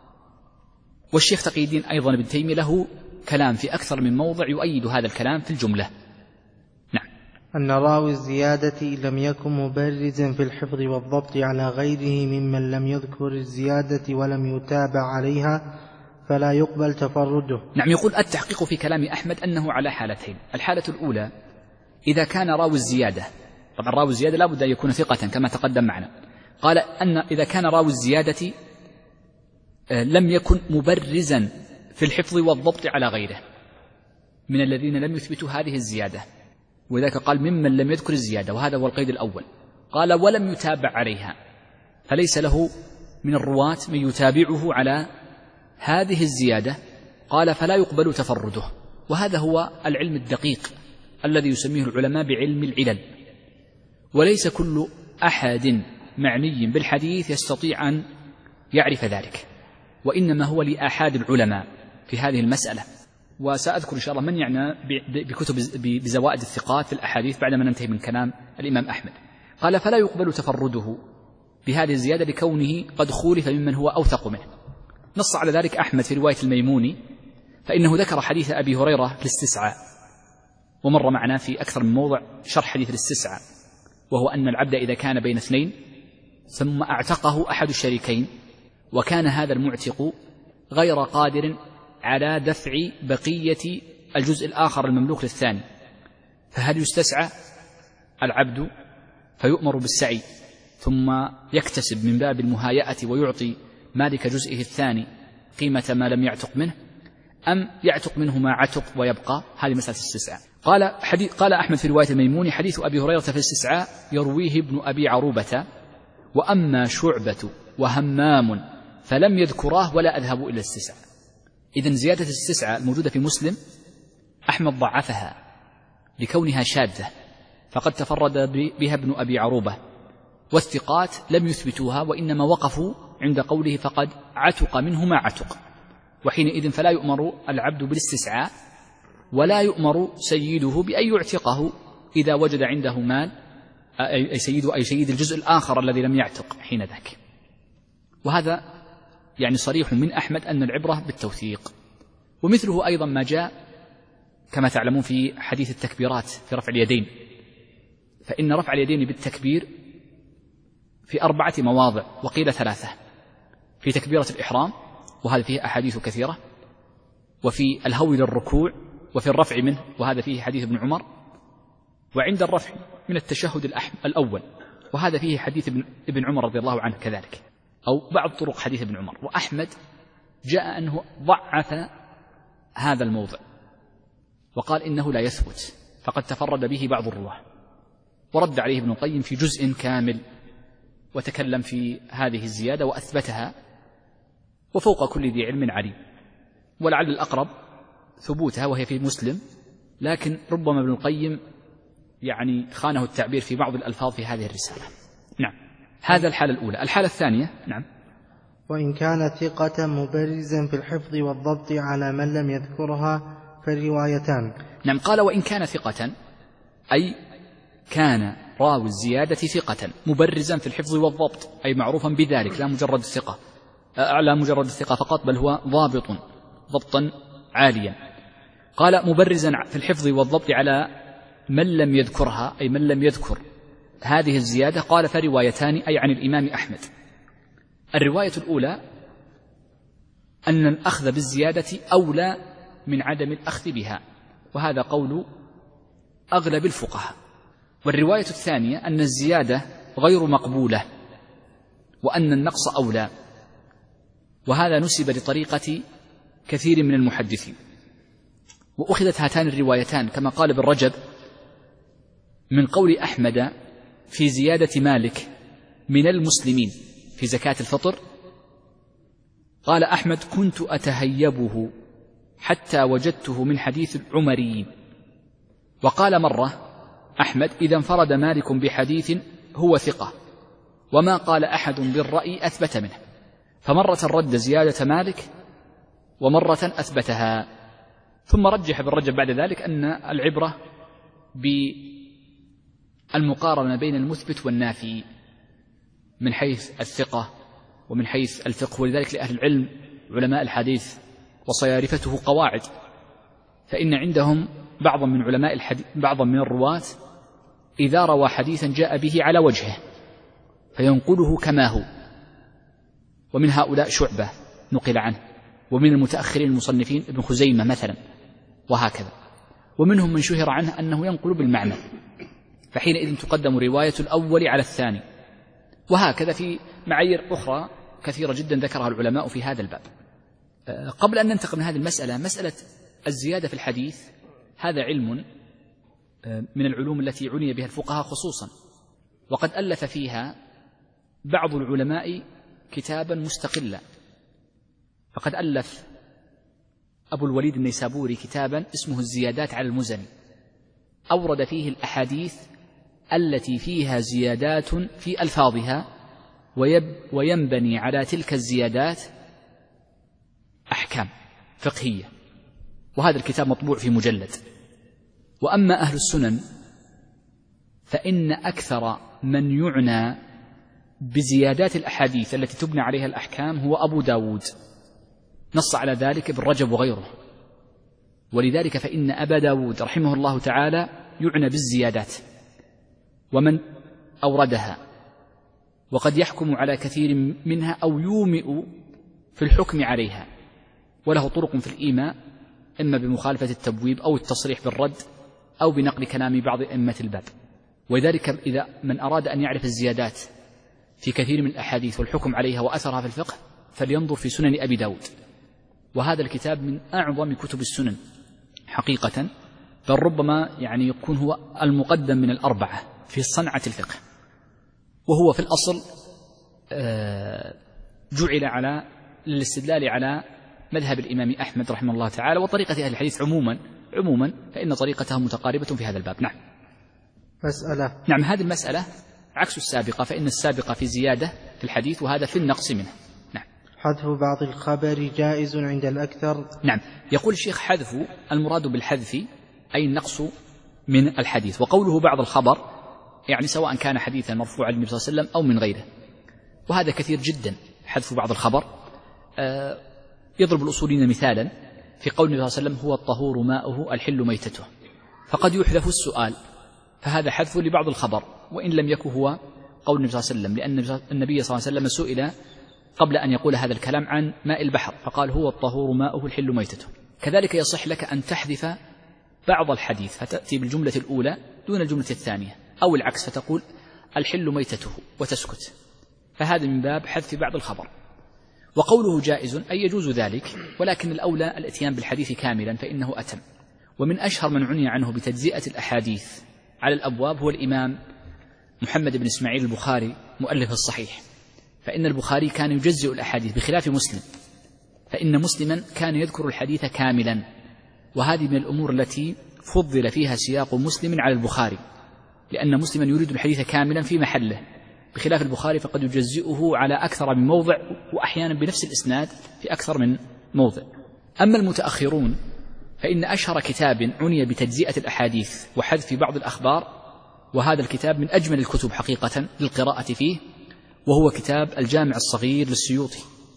والشيخ تقي الدين أيضا ابن تيمية له كلام في أكثر من موضع يؤيد هذا الكلام في الجملة. نعم. أن راوي الزيادة لم يكن مبرزا في الحفظ والضبط على غيره ممن لم يذكر الزيادة ولم يتابع عليها فلا يقبل تفرده. نعم، يقول التحقيق في كلام أحمد أنه على حالتين. الحالة الأولى إذا كان راوي الزيادة، طبعا راوي الزيادة لا بد أن يكون ثقة كما تقدم معنا، قال أن إذا كان راوي الزيادة لم يكن مبرزا في الحفظ والضبط على غيره من الذين لم يثبتوا هذه الزيادة، وذاك قال ممن لم يذكر الزيادة، وهذا هو القيد الأول. قال ولم يتابع عليها، فليس له من الرواة من يتابعه على هذه الزيادة، قال فلا يقبل تفرده. وهذا هو العلم الدقيق الذي يسميه العلماء بعلم العلل، وليس كل أحد معني بالحديث يستطيع أن يعرف ذلك، وإنما هو لآحاد العلماء في هذه المسألة. وسأذكر إن شاء الله من يعنى بكتب بزوائد الثقات في الأحاديث بعدما ننتهي من كلام الإمام أحمد. قال فلا يقبل تفرده بهذه الزيادة لكونه قد خولف ممن هو أوثق منه. نص على ذلك أحمد في رواية الميموني، فإنه ذكر حديث أبي هريرة في الاستسعاء، ومر معنا في أكثر من موضع شرح حديث الاستسعاء، وهو أن العبد إذا كان بين اثنين ثم أعتقه أحد الشريكين وكان هذا المعتق غير قادر على دفع بقية الجزء الآخر المملوك للثاني، فهل يستسعى العبد فيؤمر بالسعي ثم يكتسب من باب المهايئة ويعطي مالك جزئه الثاني قيمة ما لم يعتق منه، أم يعتق منه ما عتق ويبقى؟ هذه مسألة الاستسعاء. قال, حديث قال أحمد في رواية الميموني: حديث أبي هريرة في الاستسعاء يرويه ابن أبي عروبة، وأما شعبة وهمام فلم يذكراه ولا أذهبوا إلى الاستسعاء. إذن زيادة الاستسعاء الموجودة في مسلم أحمد ضعفها لكونها شاذة، فقد تفرد بها ابن أبي عروبة، والثقات لم يثبتوها وإنما وقفوا عند قوله فقد عتق منه ما عتق، وحينئذ فلا يؤمر العبد بالاستسعاء ولا يؤمر سيده بأن يعتقه إذا وجد عنده مال، أي سيده أي سيد الجزء الآخر الذي لم يعتق حين ذاك. وهذا يعني صريح من أحمد أن العبرة بالتوثيق. ومثله أيضا ما جاء كما تعلمون في حديث التكبيرات في رفع اليدين، فإن رفع اليدين بالتكبير في أربعة مواضع وقيل ثلاثة: في تكبيرة الإحرام وهذا فيه أحاديث كثيرة، وفي الهوي للركوع، وفي الرفع منه وهذا فيه حديث ابن عمر، وعند الرفع من التشهد الأول وهذا فيه حديث ابن عمر رضي الله عنه كذلك، أو بعض طرق حديث ابن عمر. وأحمد جاء أنه ضعف هذا الموضع وقال إنه لا يثبت، فقد تفرد به بعض الرواه، ورد عليه ابن القيم في جزء كامل وتكلم في هذه الزيادة وأثبتها، وفوق كل ذي علم عليم. ولعل الأقرب ثبوتها وهي في مسلم، لكن ربما ابن القيم يعني خانه التعبير في بعض الألفاظ في هذه الرسالة. نعم، هذا الحالة الأولى. الحالة الثانية: نعم، وإن كان ثقة مبرزا في الحفظ والضبط على من لم يذكرها فالروايتان. نعم، قال وإن كان ثقة، أي كان راوي الزيادة ثقة مبرزا في الحفظ والضبط، أي معروفا بذلك، لا مجرد الثقة لا مجرد الثقة فقط، بل هو ضابط ضبطا عاليا. قال مبرزا في الحفظ والضبط على من لم يذكرها، أي من لم يذكر هذه الزيادة. قال فروايتان، أي عن الإمام أحمد. الرواية الأولى أن الأخذ بالزيادة أولى من عدم الأخذ بها، وهذا قول أغلب الفقهاء. والرواية الثانية أن الزيادة غير مقبولة وأن النقص أولى، وهذا نسب لطريقة كثير من المحدثين. وأخذت هاتان الروايتان كما قال ابن رجب من قول أحمد في زيادة مالك من المسلمين في زكاة الفطر. قال أحمد: كنت أتهيبه حتى وجدته من حديث العمريين. وقال مرة أحمد: إذا انفرد مالك بحديث هو ثقة وما قال أحد بالرأي أثبت منه. فمرة رد زيادة مالك ومرة أثبتها. ثم رجح ابن رجب بعد ذلك أن العبرة بالمقارنة بين المثبت والنافي من حيث الثقة ومن حيث الفقه. ولذلك لأهل العلم علماء الحديث وصيارفته قواعد، فإن عندهم بعضا من علماء الحديث بعضا من الرواة إذا روى حديثا جاء به على وجهه فينقله كما هو، ومن هؤلاء شعبة نقل عنه، ومن المتأخرين المصنفين ابن خزيمة مثلا، وهكذا. ومنهم من شهر عنه أنه ينقل بالمعنى، فحينئذ تقدم رواية الأول على الثاني، وهكذا في معايير أخرى كثيرة جدا ذكرها العلماء في هذا الباب. قبل أن ننتقل من هذه المسألة، مسألة الزيادة في الحديث هذا علم من العلوم التي عني بها الفقهاء خصوصا، وقد ألف فيها بعض العلماء كتابا مستقلا. فقد ألف أبو الوليد النيسابوري كتابا اسمه الزيادات على المزني، أورد فيه الأحاديث التي فيها زيادات في ألفاظها وينبني على تلك الزيادات أحكام فقهية، وهذا الكتاب مطبوع في مجلد. وأما أهل السنن فإن أكثر من يعنى بزيادات الأحاديث التي تبنى عليها الأحكام هو أبو داود، نص على ذلك ابن رجب وغيره. ولذلك فإن أبا داود رحمه الله تعالى يعنى بالزيادات ومن أوردها، وقد يحكم على كثير منها أو يومئ في الحكم عليها، وله طرق في الإيماء إما بمخالفة التبويب أو التصريح بالرد أو بنقل كلام بعض أئمة الباب. ولذلك إذا من أراد أن يعرف الزيادات في كثير من الأحاديث والحكم عليها وأثرها في الفقه فلينظر في سنن أبي داود، وهذا الكتاب من أعظم كتب السنن حقيقة، بل ربما يعني يكون هو المقدم من الأربعة في صنعة الفقه، وهو في الأصل جعل على للاستدلال على مذهب الإمام أحمد رحمه الله تعالى وطريقة أهل الحديث عموما عموما فإن طريقتهم متقاربة في هذا الباب. نعم. مسألة. نعم، هذه المسألة عكس السابقة، فإن السابقة في زيادة في الحديث وهذا في النقص منه. نعم. حذف بعض الخبر جائز عند الأكثر. نعم، يقول الشيخ حذف، المراد بالحذف أي النقص من الحديث، وقوله بعض الخبر يعني سواء كان حديثا مرفوعا للنبي صلى الله عليه وسلم أو من غيره، وهذا كثير جدا حذف بعض الخبر. آه يضرب الأصولين مثالا في قول النبي صلى الله عليه وسلم هو الطهور ماؤه الحل ميتته، فقد يحذف السؤال، فهذا حذف لبعض الخبر وإن لم يكن هو قول النبي صلى الله عليه وسلم، لأن النبي صلى الله عليه وسلم سئل قبل أن يقول هذا الكلام عن ماء البحر فقال هو الطهور ماؤه الحل ميتته. كذلك يصح لك أن تحذف بعض الحديث فتأتي بالجملة الأولى دون الجملة الثانية، أو العكس فتقول الحل ميتته وتسكت، فهذا من باب حذف بعض الخبر. وقوله جائز أي يجوز ذلك، ولكن الأولى الاتيان بالحديث كاملا فإنه أتم. ومن أشهر من عني عنه بتجزئة الأحاديث على الأبواب هو الإمام محمد بن إسماعيل البخاري مؤلف الصحيح، فإن البخاري كان يجزئ الأحاديث بخلاف مسلم، فإن مسلما كان يذكر الحديث كاملا، وهذه من الأمور التي فضل فيها سياق مسلم على البخاري، لأن مسلما يريد الحديث كاملا في محله، بخلاف البخاري فقد يجزئه على أكثر من موضع وأحيانا بنفس الإسناد في أكثر من موضع. أما المتأخرون فإن أشهر كتاب عني بتجزئة الأحاديث وحذف بعض الأخبار، وهذا الكتاب من أجمل الكتب حقيقة للقراءة فيه، وهو كتاب الجامع الصغير للسيوطي،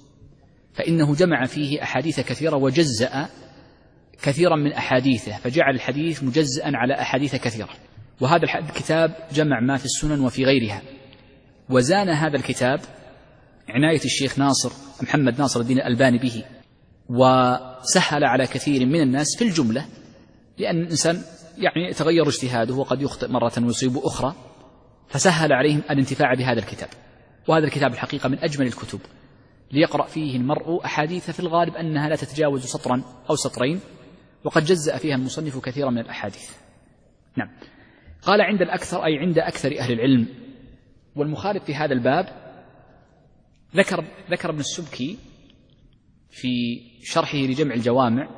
فإنه جمع فيه أحاديث كثيرة وجزأ كثيرا من أحاديثه، فجعل الحديث مجزأ على أحاديث كثيرة. وهذا الكتاب جمع ما في السنن وفي غيرها. وزان هذا الكتاب عناية الشيخ ناصر محمد ناصر الدين الألباني به، وسهل على كثير من الناس في الجملة، لأن الإنسان يعني يتغير اجتهاده وقد يخطئ مرة ويصيب أخرى، فسهل عليهم الانتفاع بهذا الكتاب. وهذا الكتاب الحقيقة من أجمل الكتب ليقرأ فيه المرء أحاديث في الغالب أنها لا تتجاوز سطرا أو سطرين، وقد جزأ فيها المصنف كثيرا من الأحاديث. نعم. قال عند الأكثر أي عند أكثر أهل العلم. والمخالف في هذا الباب ذكر ذكر ابن السبكي في شرحه لجمع الجوامع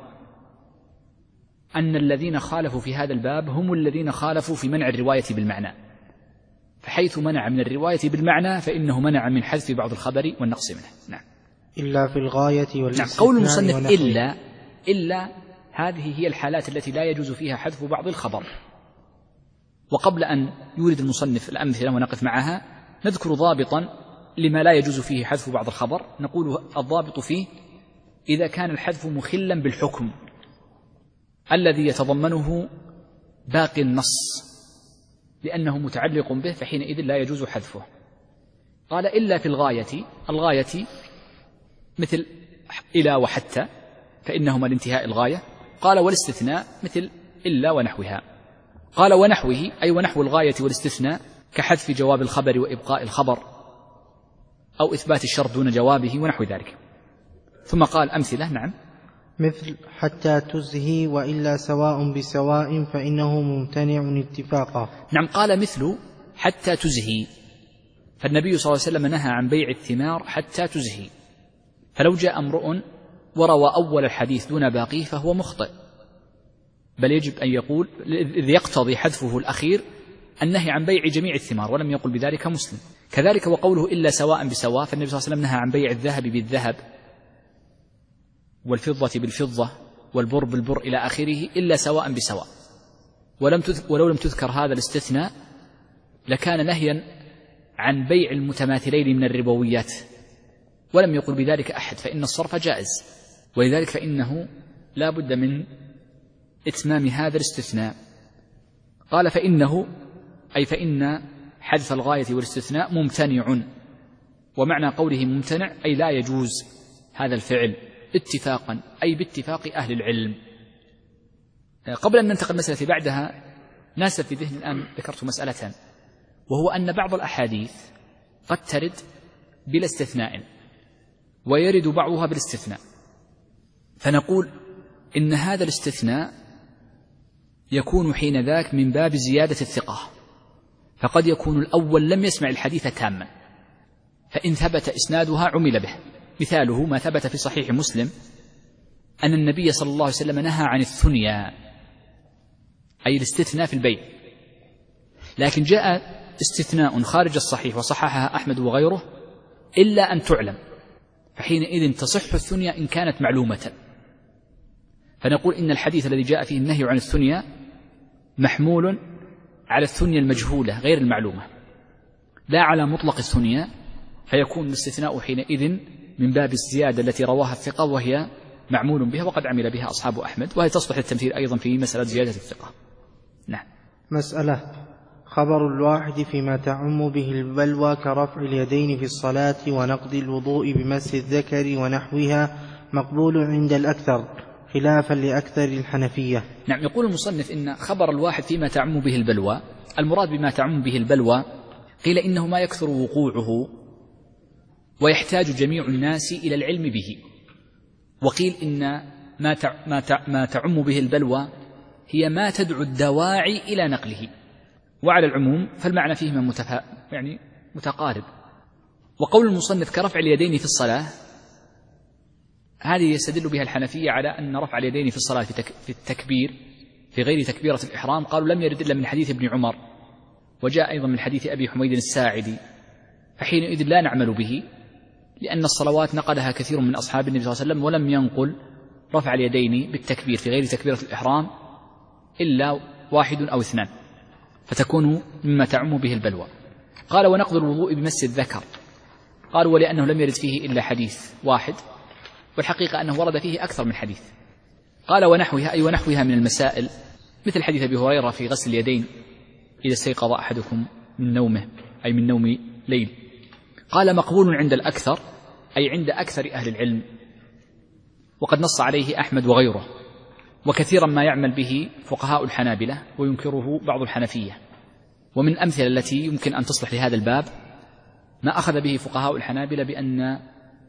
أن الذين خالفوا في هذا الباب هم الذين خالفوا في منع الرواية بالمعنى، فحيث منع من الرواية بالمعنى فإنه منع من حذف بعض الخبر والنقص منه. نعم. إلا في الغاية والاستثناء. نعم. قول المصنف إلا إلا هذه هي الحالات التي لا يجوز فيها حذف بعض الخبر. وقبل أن يورد المصنف الأمثلة ونقف معها نذكر ضابطا لما لا يجوز فيه حذف بعض الخبر، نقول الضابط فيه إذا كان الحذف مخلا بالحكم الذي يتضمنه باقي النص لأنه متعلق به، فحينئذ لا يجوز حذفه. قال إلا في الغاية، الغاية مثل إلى وحتى فإنهما لانتهاء الغاية. قال والاستثناء مثل إلا ونحوها. قال ونحوه أي ونحو الغاية والاستثناء كحذف جواب الخبر وإبقاء الخبر أو إثبات الشرط دون جوابه ونحو ذلك. ثم قال أمثلة. نعم. مثل حتى تزهي وإلا سواء بسواء فإنه ممتنع اتفاقا. نعم. قال مثل حتى تزهي، فالنبي صلى الله عليه وسلم نهى عن بيع الثمار حتى تزهي، فلو جاء امرؤ وروى أول الحديث دون باقيه فهو مخطئ، بل يجب أن يقول إذ يقتضي حذفه الأخير النهي عن بيع جميع الثمار، ولم يقل بذلك مسلم. كذلك وقوله إلا سواء بسواء، فالنبي صلى الله عليه وسلم نهى عن بيع الذهب بالذهب والفضة بالفضة والبر بالبر إلى آخره إلا سواء بسواء، ولم تذكر ولو لم تذكر هذا الاستثناء لكان نهيا عن بيع المتماثلين من الربويات، ولم يقل بذلك أحد، فإن الصرف جائز، ولذلك فإنه لا بد من إتمام هذا الاستثناء. قال فإنه أي فإن حذف الغاية والاستثناء ممتنع، ومعنى قوله ممتنع أي لا يجوز هذا الفعل اتفاقا أي باتفاق أهل العلم. قبل أن ننتقل المسألة بعدها ناسب في ذهن الآن ذكرت مسألة، وهو أن بعض الأحاديث قد ترد بلا استثناء ويرد بعضها بالاستثناء، فنقول إن هذا الاستثناء يكون حين ذاك من باب زيادة الثقة، فقد يكون الأول لم يسمع الحديث تاما، فإن ثبت إسنادها عمل به. مثاله ما ثبت في صحيح مسلم أن النبي صلى الله عليه وسلم نهى عن الثنيا، أي الاستثناء في البيع، لكن جاء استثناء خارج الصحيح وصححها أحمد وغيره إلا أن تعلم، فحينئذ تصح الثنيا إن كانت معلومة. فنقول إن الحديث الذي جاء فيه النهي عن الثنيا محمول على الثنيا المجهولة غير المعلومة، لا على مطلق الثنيا، فيكون الاستثناء حينئذ من باب الزيادة التي رواها الثقة وهي معمول بها وقد عمل بها أصحاب أحمد، وهي تصلح للتمثيل أيضا في مسألة زيادة الثقة. نعم. مسألة: خبر الواحد فيما تعم به البلوى كرفع اليدين في الصلاة ونقض الوضوء بمس الذكر ونحوها مقبول عند الأكثر خلافا لأكثر الحنفية. نعم. يقول المصنف إن خبر الواحد فيما تعم به البلوى، المراد بما تعم به البلوى قيل إنه ما يكثر وقوعه ويحتاج جميع الناس إلى العلم به، وقيل إن ما ما تعم به البلوى هي ما تدعو الدواعي إلى نقله، وعلى العموم فالمعنى فيهما متفا... يعني متقارب. وقول المصنف كرفع اليدين في الصلاة، هذه يستدل بها الحنفية على أن رفع اليدين في الصلاة في, تك... في التكبير في غير تكبيرة الإحرام قالوا لم يرد إلا من حديث ابن عمر، وجاء أيضا من حديث أبي حميد الساعدي، فحينئذ لا نعمل به، لأن الصلوات نقلها كثير من أصحاب النبي صلى الله عليه وسلم ولم ينقل رفع اليدين بالتكبير في غير تكبيرة الإحرام إلا واحد أو اثنان، فتكون مما تعم به البلوى. قال ونقض الوضوء بمس الذكر، قالوا ولأنه لم يرد فيه إلا حديث واحد، والحقيقة أنه ورد فيه أكثر من حديث. قال ونحوها أي ونحوها من المسائل، مثل حديث أبي هريرة في غسل اليدين إذا استيقظ أحدكم من نومه أي من نوم ليل. قال مقبول عند الأكثر أي عند أكثر أهل العلم، وقد نص عليه أحمد وغيره، وكثيرا ما يعمل به فقهاء الحنابلة وينكره بعض الحنفية. ومن الأمثلة التي يمكن أن تصلح لهذا الباب ما أخذ به فقهاء الحنابلة بأن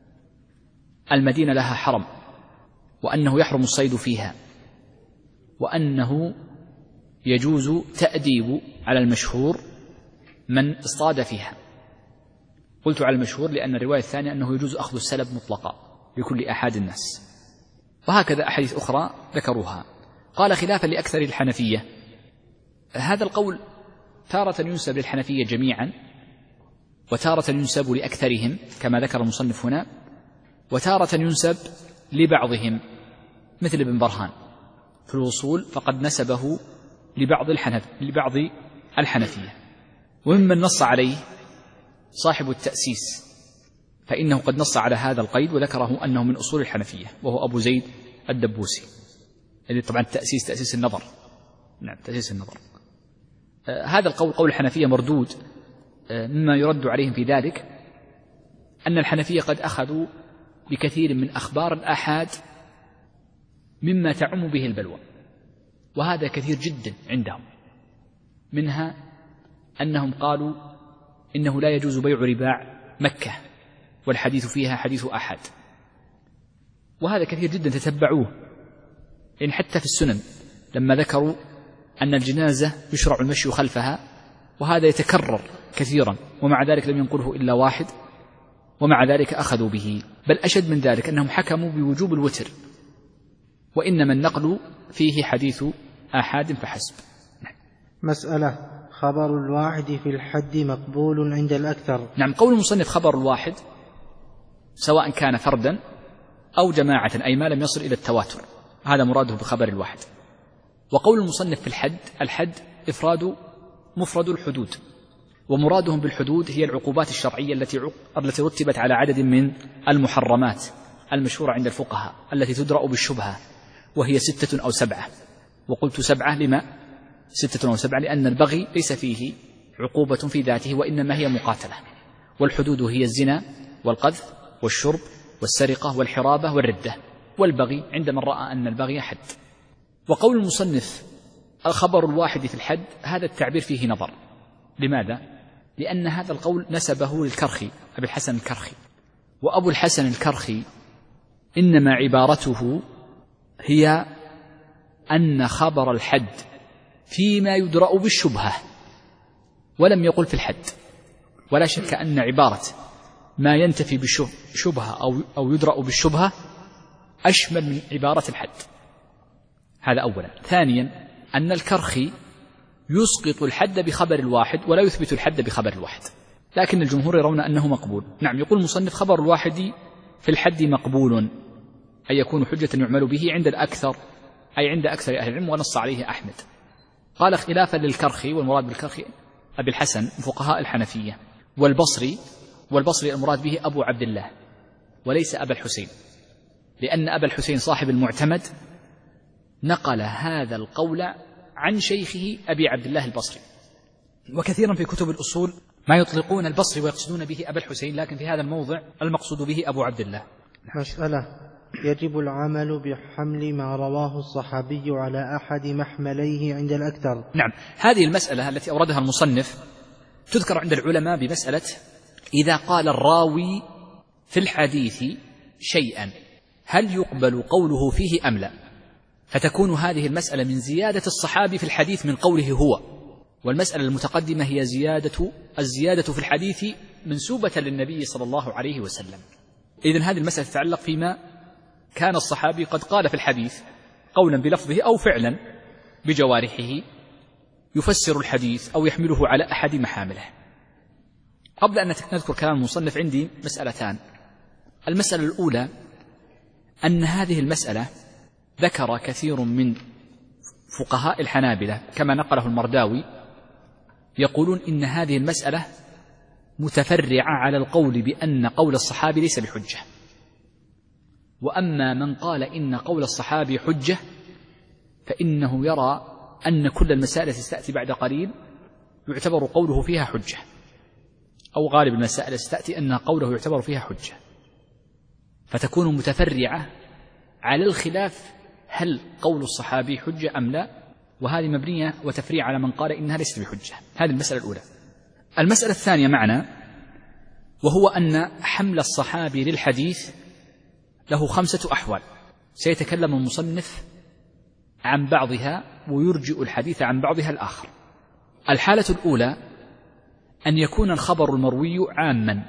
المدينة لها حرم، وأنه يحرم الصيد فيها، وأنه يجوز تأديب على المشهور من اصطاد فيها. قلت على المشهور لأن الرواية الثانية أنه يجوز أخذ السلب مطلقا لكل أحد الناس، وهكذا أحاديث أخرى ذكروها. قال خلافا لأكثر الحنفية، هذا القول تارة ينسب للحنفية جميعا، وتارة ينسب لأكثرهم كما ذكر المصنف هنا، وتارة ينسب لبعضهم مثل ابن برهان في الوصول فقد نسبه لبعض الحنف لبعض الحنفية. وممن نص عليه صاحب التأسيس، فإنه قد نص على هذا القيد وذكره أنه من أصول الحنفية، وهو أبو زيد الدبوسي، الذي طبعا التأسيس تأسيس النظر. نعم تأسيس النظر. آه هذا القول قول الحنفية مردود. آه مما يرد عليهم في ذلك أن الحنفية قد أخذوا بكثير من أخبار الآحاد مما تعم به البلوى، وهذا كثير جدا عندهم. منها أنهم قالوا إنه لا يجوز بيع رباع مكة والحديث فيها حديث أحد، وهذا كثير جدا تتبعوه، إن حتى في السنن لما ذكروا أن الجنازة يشرع المشي خلفها، وهذا يتكرر كثيرا، ومع ذلك لم ينقله إلا واحد، ومع ذلك أخذوا به. بل أشد من ذلك أنهم حكموا بوجوب الوتر، وإنما النقل فيه حديث آحاد فحسب. مسألة: خبر الواحد في الحد مقبول عند الأكثر. نعم. قول المصنف خبر الواحد سواء كان فردا أو جماعة، أي ما لم يصل إلى التواتر، هذا مراده بخبر الواحد. وقول المصنف في الحد، الحد إفراد مفرد الحدود، ومرادهم بالحدود هي العقوبات الشرعية التي التي رتبت على عدد من المحرمات المشهورة عند الفقهاء التي تدرأ بالشبهة، وهي ستة أو سبعة. وقلت سبعة لما ستة أو سبعة؟ لأن البغي ليس فيه عقوبة في ذاته، وإنما هي مقاتلة. والحدود هي الزنا والقذف والشرب والسرقة والحرابة والردة، والبغي عند من رأى أن البغي حد. وقول المصنف الخبر الواحد في الحد، هذا التعبير فيه نظر. لماذا؟ لأن هذا القول نسبه للكرخي أبي الحسن الكرخي، وأبو الحسن الكرخي إنما عبارته هي أن خبر الحد فيما يدرأ بالشبهة، ولم يقل في الحد. ولا شك أن عبارة ما ينتفي بالشبهة أو يدرأ بالشبهة أشمل من عبارة الحد. هذا أولا. ثانيا أن الكرخي يسقط الحد بخبر الواحد ولا يثبت الحد بخبر الواحد، لكن الجمهور يرون أنه مقبول. نعم، يقول المصنف خبر الواحد في الحد مقبول، أي يكون حجة يعمل به عند الأكثر، أي عند أكثر أهل العلم، ونص عليه أحمد. قال خلافا للكرخي، والمراد بالكرخي أبي الحسن فقهاء الحنفية، والبصري، والبصري المراد به أبو عبد الله وليس أبا الحسين، لأن أبا الحسين صاحب المعتمد نقل هذا القول عن شيخه أبي عبد الله البصري. وكثيرا في كتب الأصول ما يطلقون البصري ويقصدون به أبا الحسين، لكن في هذا الموضع المقصود به أبو عبد الله. مسألة: يجب العمل بحمل ما رواه الصحابي على أحد محمليه عند الأكثر. نعم، هذه المسألة التي أوردها المصنف تذكر عند العلماء بمسألة إذا قال الراوي في الحديث شيئا هل يقبل قوله فيه أم لا، فتكون هذه المسألة من زيادة الصحابي في الحديث من قوله هو، والمسألة المتقدمة هي زيادة الزيادة في الحديث منسوبة للنبي صلى الله عليه وسلم. إذن هذه المسألة تتعلق فيما كان الصحابي قد قال في الحديث قولا بلفظه أو فعلا بجوارحه يفسر الحديث أو يحمله على أحد محامله. قبل أن نذكر كلام المصنف عندي مسألتان. المسألة الأولى أن هذه المسألة ذكر كثير من فقهاء الحنابلة كما نقله المرداوي يقولون إن هذه المسألة متفرعة على القول بأن قول الصحابي ليس بحجة، وأما من قال إن قول الصحابي حجة فإنه يرى أن كل المسائل التي ستأتي بعد قليل يعتبر قوله فيها حجة، أو غالب المسائل التي ستأتي أن قوله يعتبر فيها حجة، فتكون متفرعة على الخلاف هل قول الصحابي حجة أم لا، وهذه مبنية وتفريع على من قال إنها ليست بحجة. هذه المسألة الأولى. المسألة الثانية معنا، وهو أن حمل الصحابي للحديث له خمسة أحوال سيتكلم المصنف عن بعضها ويرجئ الحديث عن بعضها الآخر. الحالة الأولى أن يكون الخبر المروي عاما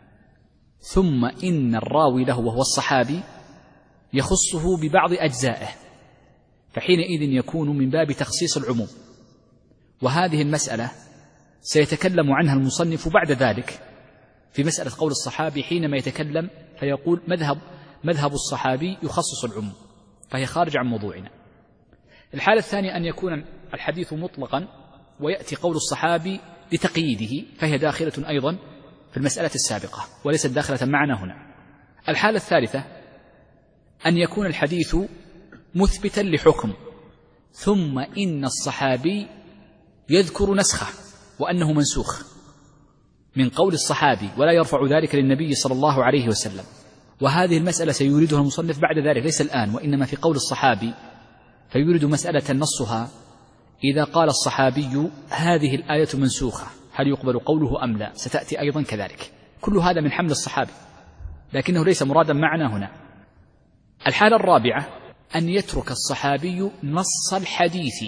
ثم إن الراوي له وهو الصحابي يخصه ببعض أجزائه، فحينئذ يكون من باب تخصيص العموم، وهذه المسألة سيتكلم عنها المصنف بعد ذلك في مسألة قول الصحابي حينما يتكلم فيقول مذهب مذهب الصحابي يخصص العموم، فهي خارج عن موضوعنا. الحالة الثانية أن يكون الحديث مطلقا ويأتي قول الصحابي لتقييده، فهي داخلة أيضا في المسألة السابقة وليست داخلة معنا هنا. الحالة الثالثة أن يكون الحديث مثبتا لحكم ثم إن الصحابي يذكر نسخه وأنه منسوخ من قول الصحابي ولا يرفع ذلك للنبي صلى الله عليه وسلم، وهذه المسألة سيريدها المصنف بعد ذلك ليس الآن، وإنما في قول الصحابي، فيريد مسألة نصها إذا قال الصحابي هذه الآية منسوخة هل يقبل قوله أم لا، ستأتي أيضا كذلك. كل هذا من حمل الصحابي لكنه ليس مرادا معنا هنا. الحالة الرابعة أن يترك الصحابي نص الحديث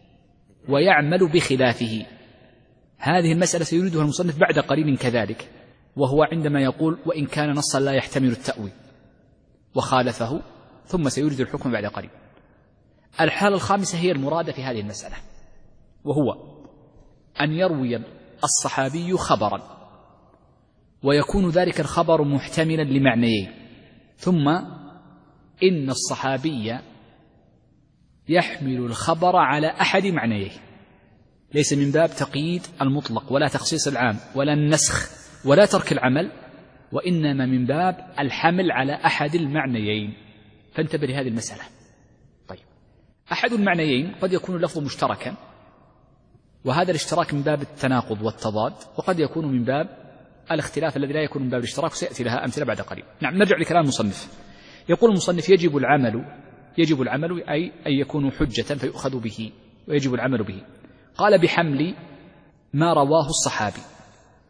ويعمل بخلافه، هذه المسألة سيريدها المصنف بعد قليل كذلك، وهو عندما يقول وإن كان نصا لا يحتمل التأويل وخالفه، ثم سيريد الحكم بعد قليل. الحالة الخامسة هي المرادة في هذه المسألة، وهو أن يروي الصحابي خبرا ويكون ذلك الخبر محتملا لمعنيين، ثم إن الصحابي يحمل الخبر على أحد معنيه، ليس من باب تقييد المطلق ولا تخصيص العام ولا النسخ ولا ترك العمل، وإنما من باب الحمل على أحد المعنيين. فانتبه لهذه المسألة. طيب، أحد المعنيين قد يكون اللفظ مشتركا، وهذا الاشتراك من باب التناقض والتضاد، وقد يكون من باب الاختلاف الذي لا يكون من باب الاشتراك، وسيأتي لها أمثلة بعد قليل. نعم، نرجع لكلام المصنف. يقول المصنف يجب العمل يجب العمل أي أن يكون حجة فيؤخذ به ويجب العمل به. قال بحمل ما رواه الصحابي،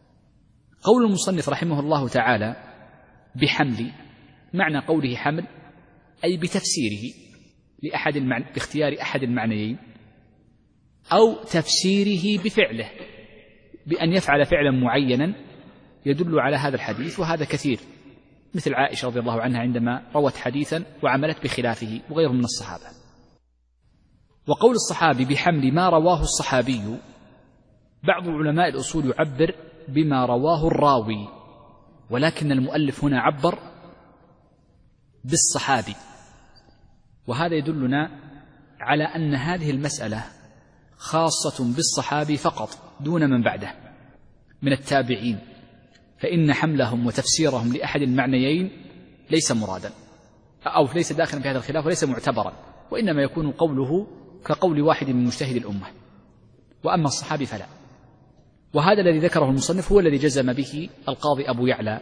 قول المصنف رحمه الله تعالى بحمل، معنى قوله حمل أي بتفسيره لأحد المعنى باختيار أحد المعنيين، أو تفسيره بفعله بأن يفعل فعلا معينا يدل على هذا الحديث، وهذا كثير، مثل عائشة رضي الله عنها عندما روت حديثا وعملت بخلافه، وغيرهم من الصحابة. وقول الصحابي بحمل ما رواه الصحابي، بعض علماء الأصول يعبر بما رواه الراوي، ولكن المؤلف هنا عبر بالصحابي، وهذا يدلنا على أن هذه المسألة خاصة بالصحابي فقط دون من بعده من التابعين، فإن حملهم وتفسيرهم لأحد المعنيين ليس مرادا أو ليس داخلا في هذا الخلاف وليس معتبرا، وإنما يكون قوله كقول واحد من مجتهد الأمة، وأما الصحابي فلا. وهذا الذي ذكره المصنف هو الذي جزم به القاضي أبو يعلى،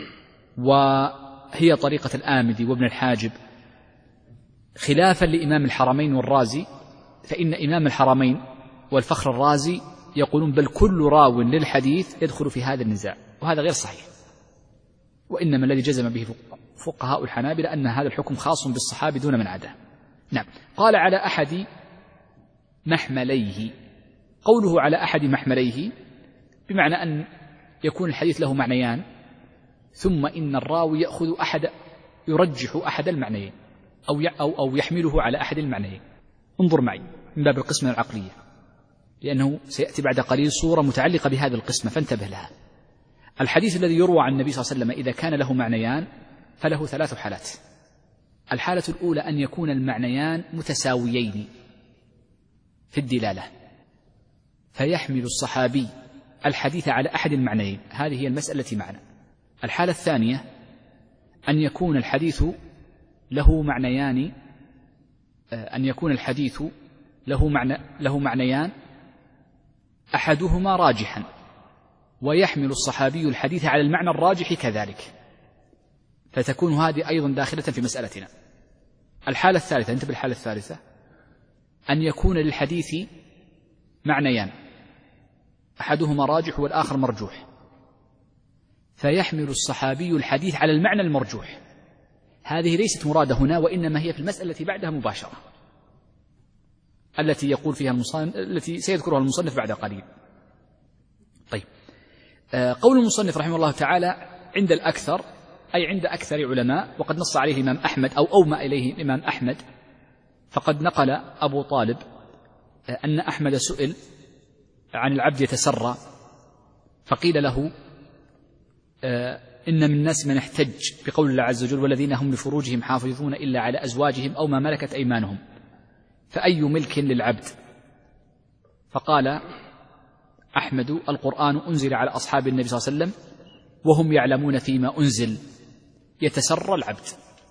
وهي طريقة الآمدي وابن الحاجب، خلافا لإمام الحرمين والرازي، فإن إمام الحرمين والفخر الرازي يقولون بل كل راو للحديث يدخل في هذا النزاع، وهذا غير صحيح، وإنما الذي جزم به فقهاء الحنابلة أن هذا الحكم خاص بالصحابي دون من عداه. نعم. قال على أحد محمليه، قوله على أحد محمليه بمعنى أن يكون الحديث له معنيان، ثم إن الراوي يأخذ أحد يرجح أحد المعنيين أو أو أو يحمله على أحد المعنيين. انظر معي من باب القسمة العقلية، لأنه سيأتي بعد قليل صورة متعلقة بهذا القسمة فانتبه لها. الحديث الذي يروى عن النبي صلى الله عليه وسلم إذا كان له معنيان فله ثلاث حالات. الحالة الأولى أن يكون المعنيان متساويين في الدلالة، فيحمل الصحابي الحديث على أحد المعنيين، هذه هي المسألة التي معنا. الحالة الثانية أن يكون الحديث له معنيان أن يكون الحديث له معنى له معنيان أحدهما راجحا، ويحمل الصحابي الحديث على المعنى الراجح كذلك، فتكون هذه أيضا داخلة في مسألتنا. الحالة الثالثة، انتبه الحالة الثالثة، أن يكون للحديث معنيان أحدهما راجح والآخر مرجوح، فيحمل الصحابي الحديث على المعنى المرجوح. هذه ليست مرادة هنا، وإنما هي في المسألة التي بعدها مباشرة، التي يقول فيها المصنف التي سيذكرها المصنف بعد قليل. طيب، قول المصنف رحمه الله تعالى عند الأكثر أي عند أكثر علماء، وقد نص عليه الإمام أحمد أو أومأ إليه الإمام أحمد، فقد نقل أبو طالب أن أحمد سئل عن العبد يتسرى، فقيل له إن من الناس من احتج بقول الله عز وجل والذين هم لفروجهم حافظون إلا على أزواجهم أو ما ملكت أيمانهم، فأي ملك للعبد؟ فقال أحمد القرآن أنزل على أصحاب النبي صلى الله عليه وسلم وهم يعلمون فيما أنزل، يتسرى العبد.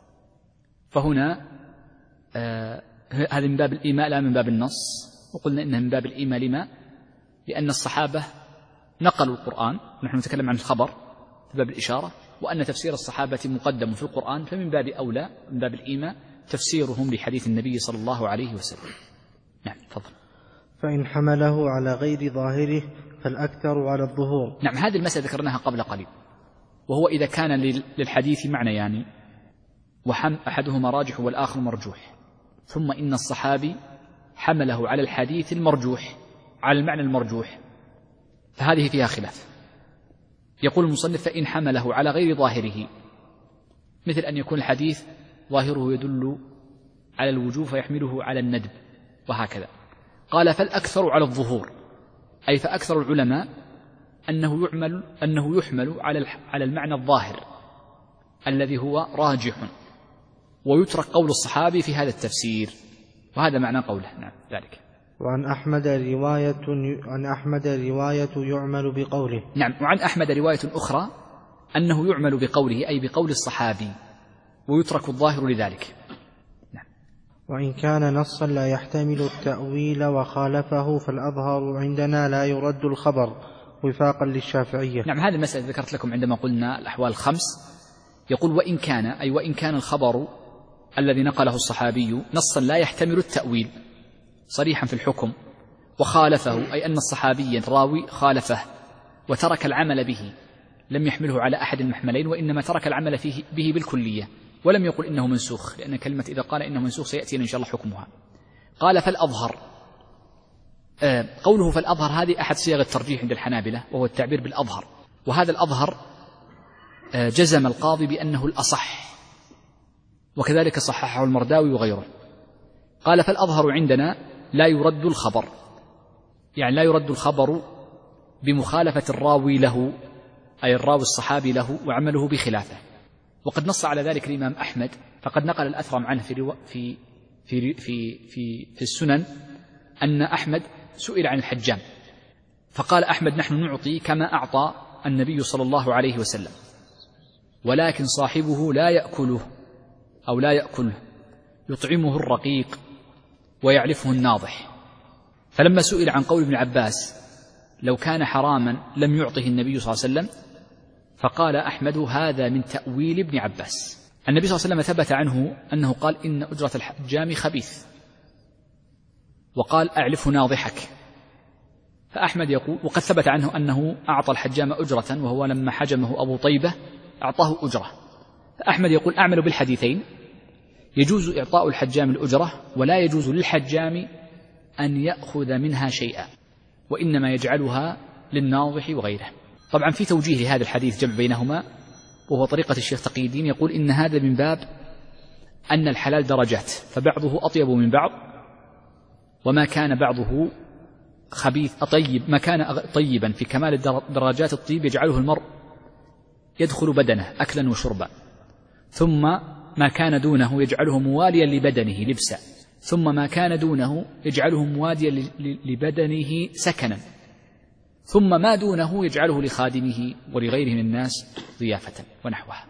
فهنا آه هذا من باب الإيماء لا من باب النص، وقلنا إنه من باب الإيماء. لما؟ لأن الصحابة نقلوا القرآن، نحن نتكلم عن الخبر في باب الإشارة، وأن تفسير الصحابة مقدم في القرآن، فمن باب أولى من باب الإيماء تفسيرهم لحديث النبي صلى الله عليه وسلم. نعم، تفضل. فإن حمله على غير ظاهره فالأكثر على الظهور. نعم، هذه المسألة ذكرناها قبل قليل، وهو إذا كان للحديث معنى يعني وحم أحدهما راجح والآخر مرجوح، ثم إن الصحابي حمله على الحديث المرجوح على المعنى المرجوح، فهذه فيها خلاف. يقول المصنف فإن حمله على غير ظاهره، مثل أن يكون الحديث ظاهره يدل على الوجوب فيحمله على الندب وهكذا. قال فالأكثر على الظهور، أي فأكثر العلماء أنه يعمل أنه يحمل على على المعنى الظاهر الذي هو راجح، ويترك قول الصحابي في هذا التفسير، وهذا معنى قوله. نعم ذلك. وعن أحمد رواية عن أحمد رواية يعمل بقوله. نعم، وعن أحمد رواية أخرى أنه يعمل بقوله أي بقول الصحابي، ويترك الظاهر لذلك. نعم. وإن كان نصا لا يحتمل التأويل وخالفه فالأظهر عندنا لا يرد الخبر وفاقا للشافعية. نعم، هذه المسألة ذكرت لكم عندما قلنا الأحوال الخمس. يقول وإن كان أي وإن كان الخبر الذي نقله الصحابي نصا لا يحتمل التأويل صريحا في الحكم، وخالفه أي أن الصحابي الراوي خالفه وترك العمل به لم يحمله على أحد المحملين، وإنما ترك العمل فيه به بالكلية، ولم يقل إنه منسوخ، لأن كلمة إذا قال إنه منسوخ سيأتينا إن شاء الله حكمها. قال فالأظهر، آه قوله فالأظهر هذه أحد صيغ الترجيح عند الحنابلة، وهو التعبير بالأظهر، وهذا الأظهر آه جزم القاضي بأنه الأصح، وكذلك صححه المرداوي وغيره. قال فالأظهر عندنا لا يرد الخبر، يعني لا يرد الخبر بمخالفة الراوي له، أي الراوي الصحابي له وعمله بخلافه. وقد نص على ذلك الإمام أحمد، فقد نقل الأثرم عنه في في في في في, في السنن أن أحمد سئل عن الحجام فقال أحمد نحن نعطي كما أعطى النبي صلى الله عليه وسلم، ولكن صاحبه لا يأكله أو لا يأكله، يطعمه الرقيق ويعلفه الناضح. فلما سئل عن قول ابن عباس لو كان حراما لم يعطه النبي صلى الله عليه وسلم، فقال أحمد هذا من تأويل ابن عباس. النبي صلى الله عليه وسلم ثبت عنه أنه قال إن أجرة الحجام خبيث، وقال أعلفه ناضحك. فأحمد يقول، وقد ثبت عنه أنه أعطى الحجام أجرة، وهو لما حجمه أبو طيبة أعطاه أجرة. فأحمد يقول أعمل بالحديثين، يجوز إعطاء الحجام الأجرة، ولا يجوز للحجام أن يأخذ منها شيئا، وإنما يجعلها للناضح وغيره. طبعا في توجيه لهذا الحديث جمع بينهما، وهو طريقة الشيخ تقي الدين، يقول إن هذا من باب أن الحلال درجات، فبعضه أطيب من بعض، وما كان بعضه خبيث أطيب ما كان طيبا في كمال درجات الطيب يجعله المرء يدخل بدنه أكلا وشربا، ثم ما كان دونه يجعله مواليا لبدنه لبسا، ثم ما كان دونه يجعله مواليا لبدنه سكنا، ثم ما دونه يجعله لخادمه ولغيره من الناس ضيافة ونحوها.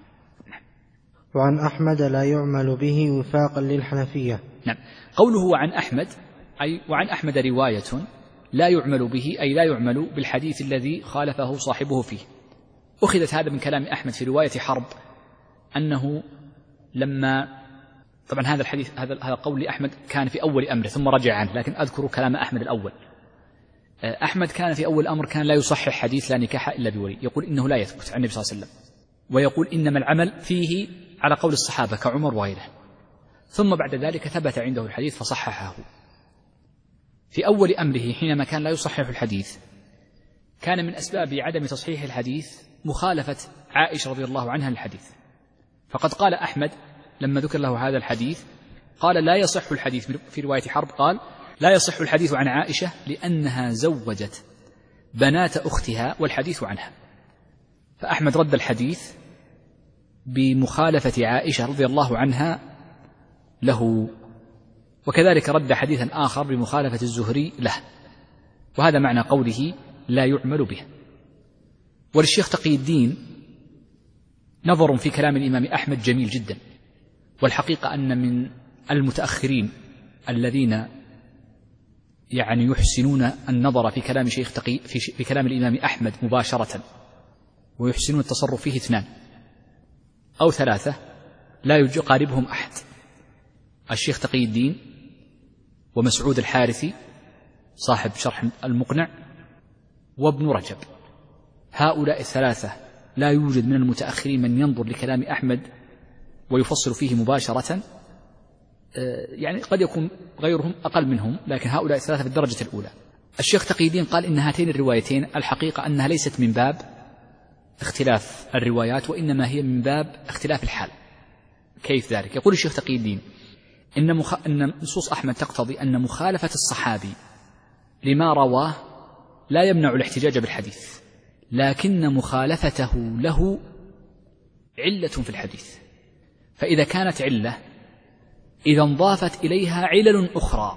وعن أحمد لا يعمل به وفاقا للحنفية. نعم، قوله عن أحمد أي وعن أحمد رواية لا يعمل به، أي لا يعمل بالحديث الذي خالفه صاحبه فيه. أخذت هذا من كلام أحمد في رواية حرب، أنه لما طبعا هذا الحديث هذا هذا قول لأحمد كان في أول أمره ثم رجع عنه، لكن أذكر كلام أحمد الأول. أحمد كان في أول الأمر كان لا يصحح حديث لا نكاح إلا بولي، يقول إنه لا يثبت عن النبي صلى الله عليه وسلم، ويقول إنما العمل فيه على قول الصحابة كعمر وغيره. ثم بعد ذلك ثبت عنده الحديث فصححه. في أول أمره حينما كان لا يصحح الحديث، كان من أسباب عدم تصحيح الحديث مخالفة عائشة رضي الله عنها للحديث. فقد قال أحمد لما ذكر له هذا الحديث قال لا يصح الحديث في رواية حرب، قال لا يصح الحديث عن عائشة لأنها زوجت بنات أختها والحديث عنها. فأحمد رد الحديث بمخالفة عائشة رضي الله عنها له، وكذلك رد حديثا آخر بمخالفة الزهري له، وهذا معنى قوله لا يعمل به. وللشيخ تقي الدين نظر في كلام الإمام أحمد جميل جدا، والحقيقة أن من المتأخرين الذين يعني يحسنون النظر في كلام شيخ تقي في, في كلام الإمام أحمد مباشرة ويحسنون التصرف فيه اثنان أو ثلاثة لا يقاربهم أحد: الشيخ تقي الدين، ومسعود الحارثي صاحب شرح المقنع، وابن رجب. هؤلاء الثلاثة لا يوجد من المتأخرين من ينظر لكلام أحمد ويفصل فيه مباشرة، يعني قد يكون غيرهم أقل منهم، لكن هؤلاء الثلاثة في الدرجة الأولى. الشيخ تقي الدين قال إن هاتين الروايتين الحقيقة أنها ليست من باب اختلاف الروايات، وإنما هي من باب اختلاف الحال. كيف ذلك؟ يقول الشيخ تقي الدين إن, مخ... إن نصوص أحمد تقتضي أن مخالفة الصحابي لما رواه لا يمنع الاحتجاج بالحديث، لكن مخالفته له علة في الحديث، فإذا كانت علة إذا انضافت إليها علل أخرى،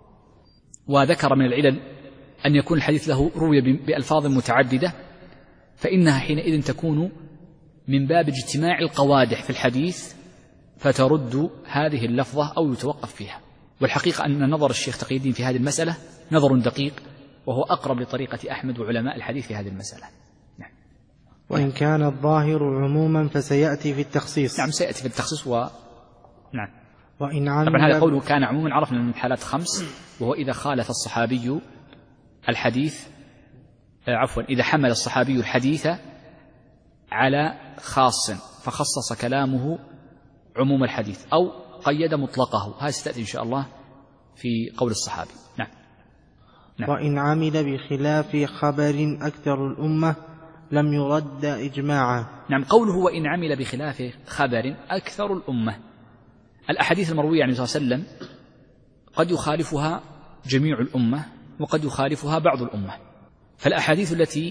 وذكر من العلل أن يكون الحديث له روي بألفاظ متعددة، فإنها حينئذ تكون من باب اجتماع القوادح في الحديث فترد هذه اللفظة أو يتوقف فيها. والحقيقة أن نظر الشيخ تقي الدين في هذه المسألة نظر دقيق، وهو أقرب لطريقة أحمد وعلماء الحديث في هذه المسألة. نعم. وإن كان الظاهر عموما فسيأتي في التخصيص. نعم سيأتي في التخصيص. و... نعم. وإن عمل طبعا هذا قوله كان عموما عرفنا من الحالات خمس، وهو إذا خالف الصحابي الحديث عفوا إذا حمل الصحابي الحديث على خاص فخصص كلامه عموم الحديث، أو قيد مطلقه. هذا ستأتي إن شاء الله في قول الصحابي. نعم. نعم. وإن عمل بخلاف خبر أكثر الأمة لم يرد إجماعا. نعم. قوله وإن عمل بخلاف خبر أكثر الأمة، الأحاديث المروية عن النبي صلى الله عليه وسلم قد يخالفها جميع الأمة وقد يخالفها بعض الأمة، فالأحاديث التي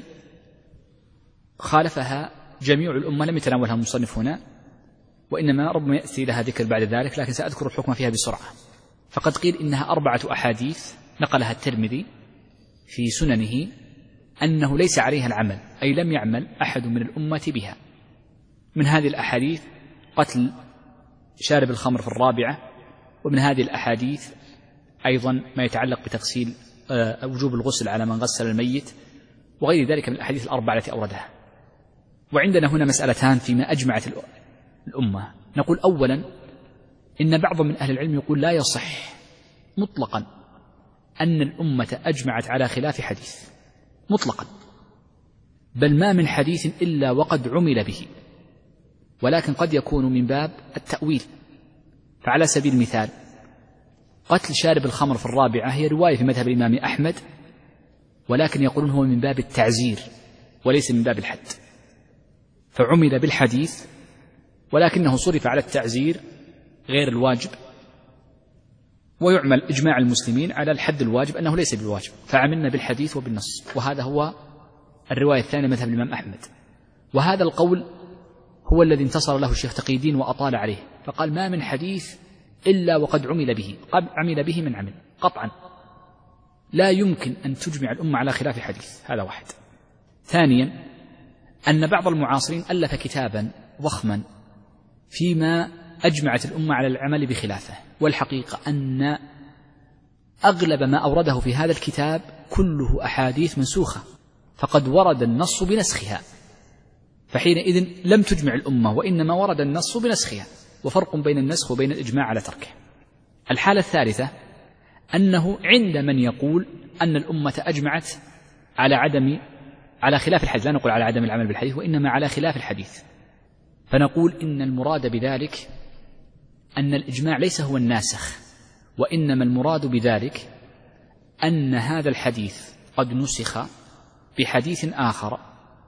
خالفها جميع الأمة لم يتناولها المصنف هنا، وإنما ربما يأتي لها ذكر بعد ذلك، لكن سأذكر الحكم فيها بسرعة. فقد قيل إنها أربعة أحاديث نقلها الترمذي في سننه أنه ليس عليها العمل، أي لم يعمل أحد من الأمة بها. من هذه الأحاديث قتل شارب الخمر في الرابعة، ومن هذه الأحاديث أيضا ما يتعلق بتغسيل وجوب الغسل على من غسل الميت، وغير ذلك من الأحاديث الأربعة التي أوردها. وعندنا هنا مسألتان فيما أجمعت الأمة. نقول أولا إن بعض من أهل العلم يقول لا يصح مطلقا أن الأمة أجمعت على خلاف حديث مطلقا، بل ما من حديث إلا وقد عمل به، ولكن قد يكون من باب التأويل. فعلى سبيل المثال قتل شارب الخمر في الرابعة هي رواية في مذهب الإمام أحمد، ولكن يقولون هو من باب التعزير وليس من باب الحد، فعمل بالحديث ولكنه صرف على التعزير غير الواجب، ويعمل إجماع المسلمين على الحد الواجب أنه ليس بالواجب، فعملنا بالحديث وبالنص. وهذا هو الرواية الثانية مذهب الإمام أحمد، وهذا القول هو الذي انتصر له الشيخ تقي الدين وأطال عليه، فقال ما من حديث إلا وقد عمل به، قد عمل به من عمل قطعا، لا يمكن أن تجمع الأمة على خلاف حديث. هذا واحد. ثانيا أن بعض المعاصرين ألف كتابا ضخما فيما أجمعت الأمة على العمل بخلافه، والحقيقة أن أغلب ما أورده في هذا الكتاب كله أحاديث منسوخة، فقد ورد النص بنسخها، فحينئذ لم تجمع الأمة، وإنما ورد النص بنسخها، وفرق بين النسخ وبين الإجماع على تركه. الحالة الثالثة أنه عند من يقول أن الأمة أجمعت على عدم على خلاف الحديث، لا نقول على عدم العمل بالحديث، وإنما على خلاف الحديث، فنقول إن المراد بذلك أن الإجماع ليس هو الناسخ، وإنما المراد بذلك أن هذا الحديث قد نسخ بحديث آخر،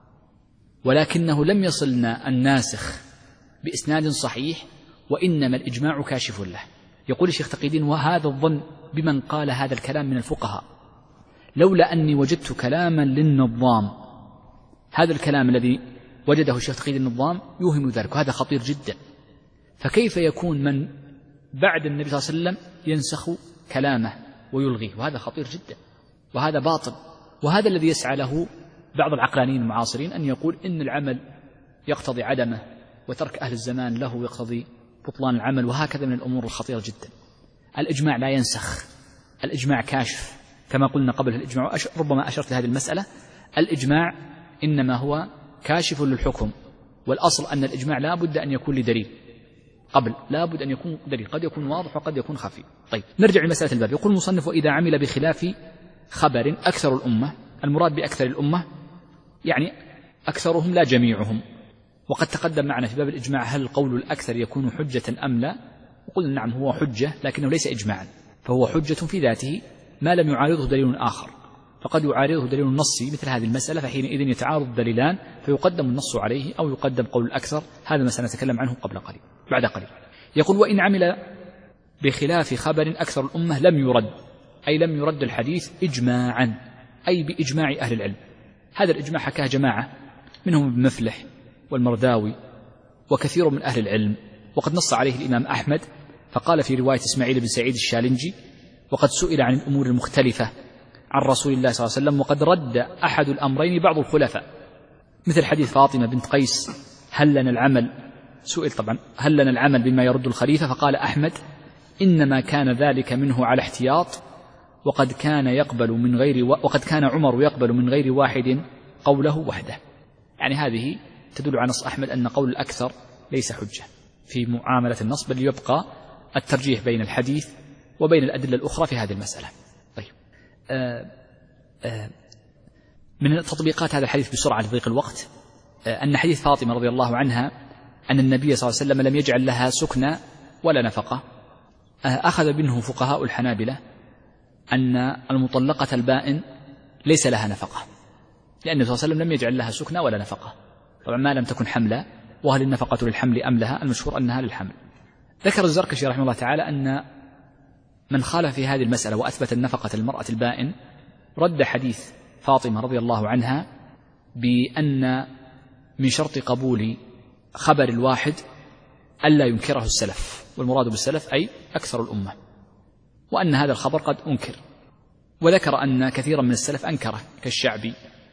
ولكنه لم يصلنا الناسخ بإسناد صحيح، وإنما الإجماع كاشف له. يقول الشيخ تقي الدين وهذا الظن بمن قال هذا الكلام من الفقهاء، لولا أني وجدت كلاما للنظام، هذا الكلام الذي وجده الشيخ تقي الدين النظام يوهم ذلك، وهذا خطير جدا. فكيف يكون من بعد النبي صلى الله عليه وسلم ينسخ كلامه ويلغيه؟ وهذا خطير جدا، وهذا باطل، وهذا الذي يسعى له بعض العقلانيين المعاصرين أن يقول إن العمل يقتضي عدمه، وترك أهل الزمان له يقتضي بطلان العمل، وهكذا من الأمور الخطيرة جدا. الإجماع لا ينسخ، الإجماع كاشف، كما قلنا قبل الإجماع ربما أشرت لهذه المسألة، الإجماع إنما هو كاشف للحكم، والأصل أن الإجماع لا بد أن يكون لدليل قبل، لا بد أن يكون دليل، قد يكون واضح وقد يكون خفي. طيب نرجع لمسألة الباب. يقول المصنف وإذا عمل بخلاف خبر أكثر الأمة، المراد بأكثر الأمة يعني أكثرهم لا جميعهم، وقد تقدم معنا في باب الإجماع هل القول الأكثر يكون حجة أم لا، وقلنا نعم هو حجة، لكنه ليس إجماعا، فهو حجة في ذاته ما لم يعارضه دليل آخر، فقد يعارضه دليل نصي مثل هذه المسألة، فحينئذ يتعارض دليلان فيقدم النص عليه أو يقدم قول الأكثر. هذا ما سنتكلم عنه قبل قليل بعد قليل. يقول وإن عمل بخلاف خبر أكثر الأمة لم يرد، أي لم يرد الحديث إجماعا، أي بإجماع أهل العلم. هذا الإجماع حكاه جماعة منهم ابن مفلح والمرداوي وكثير من أهل العلم، وقد نص عليه الإمام أحمد، فقال في رواية إسماعيل بن سعيد الشالنجي وقد سئل عن الأمور المختلفة عن رسول الله صلى الله عليه وسلم وقد رد أحد الأمرين بعض الخلفاء، مثل حديث فاطمة بنت قيس هل لنا العمل، سئل طبعا هل لنا العمل بما يرد الخليفة، فقال أحمد إنما كان ذلك منه على احتياط، وقد كان يقبل من غير و... وقد كان عمر يقبل من غير واحد قوله وحده. يعني هذه تدل على نص أحمد أن قول الأكثر ليس حجة في معاملة النص، بل يبقى الترجيح بين الحديث وبين الأدلة الأخرى في هذه المسألة. طيب آآ آآ من تطبيقات هذا الحديث بسرعة لضيق الوقت، أن حديث فاطمة رضي الله عنها أن النبي صلى الله عليه وسلم لم يجعل لها سكنى ولا نفقة، أخذ منه فقهاء الحنابلة أن المطلقة البائن ليس لها نفقة، لأن النبي صلى الله عليه وسلم لم يجعل لها سكنى ولا نفقة، طبعا ما لم تكن حملا، وهل النفقة للحمل أم لها؟ المشهور أنها للحمل. ذكر الزركشي رحمه الله تعالى أن من خالف في هذه المسألة وأثبت النفقة للمرأة البائن رد حديث فاطمة رضي الله عنها بأن من شرط قبول خبر الواحد ألا ينكره السلف، والمراد بالسلف أي أكثر الأمة، وأن هذا الخبر قد أنكر، وذكر أن كثيرا من السلف أنكره كالشعبي،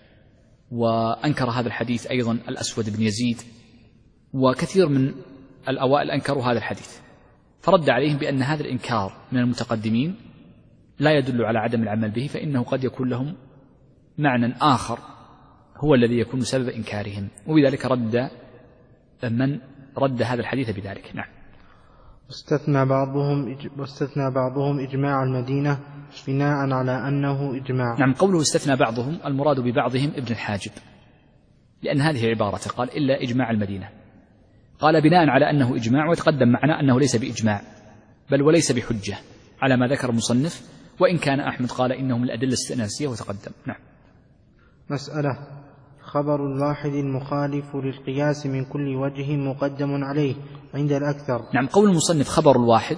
وأنكر هذا الحديث أيضا الأسود بن يزيد، وكثير من الأوائل أنكروا هذا الحديث، فرد عليهم بأن هذا الإنكار من المتقدمين لا يدل على عدم العمل به، فإنه قد يكون لهم معنى آخر هو الذي يكون سبب إنكارهم، وبذلك رد من رد هذا الحديث بذلك. نعم. واستثنى بعضهم واستثنى بعضهم إجماع المدينة بناء على أنه إجماع. نعم، قوله استثنى بعضهم المراد ببعضهم ابن الحاجب، لأن هذه عبارة قال إلا إجماع المدينة، قال بناء على أنه إجماع، وتقدم معنا أنه ليس بإجماع بل وليس بحجة على ما ذكر المصنف، وإن كان أحمد قال إنه من الأدلة الاستئناسية وتقدم. نعم. مسألة: خبر الواحد المخالف للقياس من كل وجه مقدم عليه عند الأكثر. نعم، قول المصنف خبر الواحد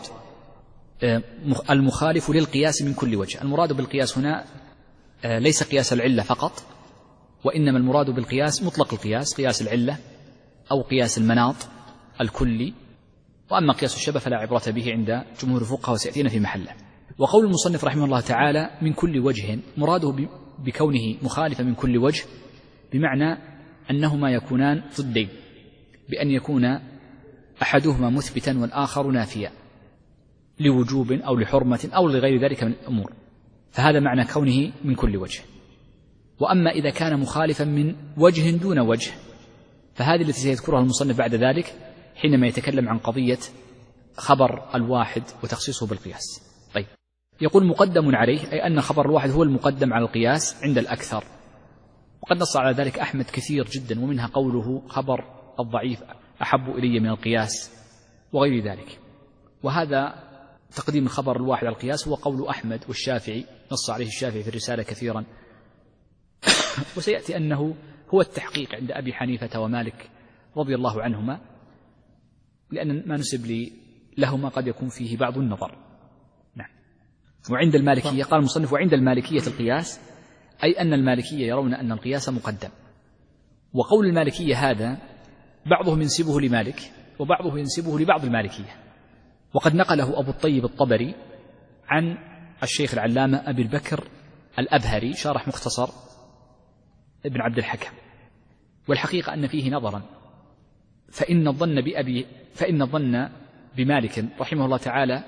المخالف للقياس من كل وجه، المراد بالقياس هنا ليس قياس العلة فقط، وإنما المراد بالقياس مطلق القياس، قياس العلة أو قياس المناط الكلي، وأما قياس الشبه فلا عبرة به عند جمهور الفقهاء وسيأتينا في محله. وقول المصنف رحمه الله تعالى من كل وجه مراده بكونه مخالفا من كل وجه بمعنى أنهما يكونان ضدين، بأن يكون أحدهما مثبتا والآخر نافيا لوجوب أو لحرمة أو لغير ذلك من الأمور، فهذا معنى كونه من كل وجه. وأما إذا كان مخالفا من وجه دون وجه فهذه التي سيذكرها المصنف بعد ذلك حينما يتكلم عن قضية خبر الواحد وتخصيصه بالقياس. طيب، يقول مقدم عليه أي أن خبر الواحد هو المقدم على القياس عند الأكثر، وقد نص على ذلك أحمد كثير جدا، ومنها قوله خبر الضعيف أحب إلي من القياس وغير ذلك. وهذا تقديم الخبر الواحد على القياس هو قول أحمد والشافعي، نص عليه الشافعي في الرسالة كثيرا وسيأتي أنه هو التحقيق عند أبي حنيفة ومالك رضي الله عنهما، لأن ما نسب لي لهما قد يكون فيه بعض النظر. نعم. وعند المالكية قال المصنف وعند المالكية القياس أي أن المالكية يرون أن القياس مقدم، وقول المالكية هذا بعضهم ينسبه لمالك وبعضه ينسبه لبعض المالكية، وقد نقله أبو الطيب الطبري عن الشيخ العلامة أبي البكر الأبهري شارح مختصر ابن عبد الحكم. والحقيقة أن فيه نظرا، فإن الظن بأبي فإن الظن بمالك رحمه الله تعالى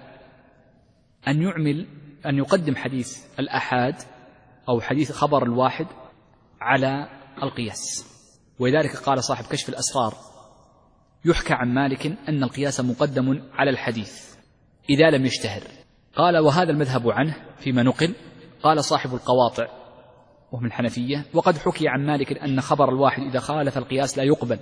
أن يعمل أن يقدم حديث الأحاد أو حديث خبر الواحد على القياس، ولذلك قال صاحب كشف الأسرار يحكى عن مالك أن القياس مقدم على الحديث إذا لم يشتهر. قال وهذا المذهب عنه فيما نقل. قال صاحب القواطع وهم الحنفية وقد حكي عن مالك أن خبر الواحد إذا خالف القياس لا يقبل.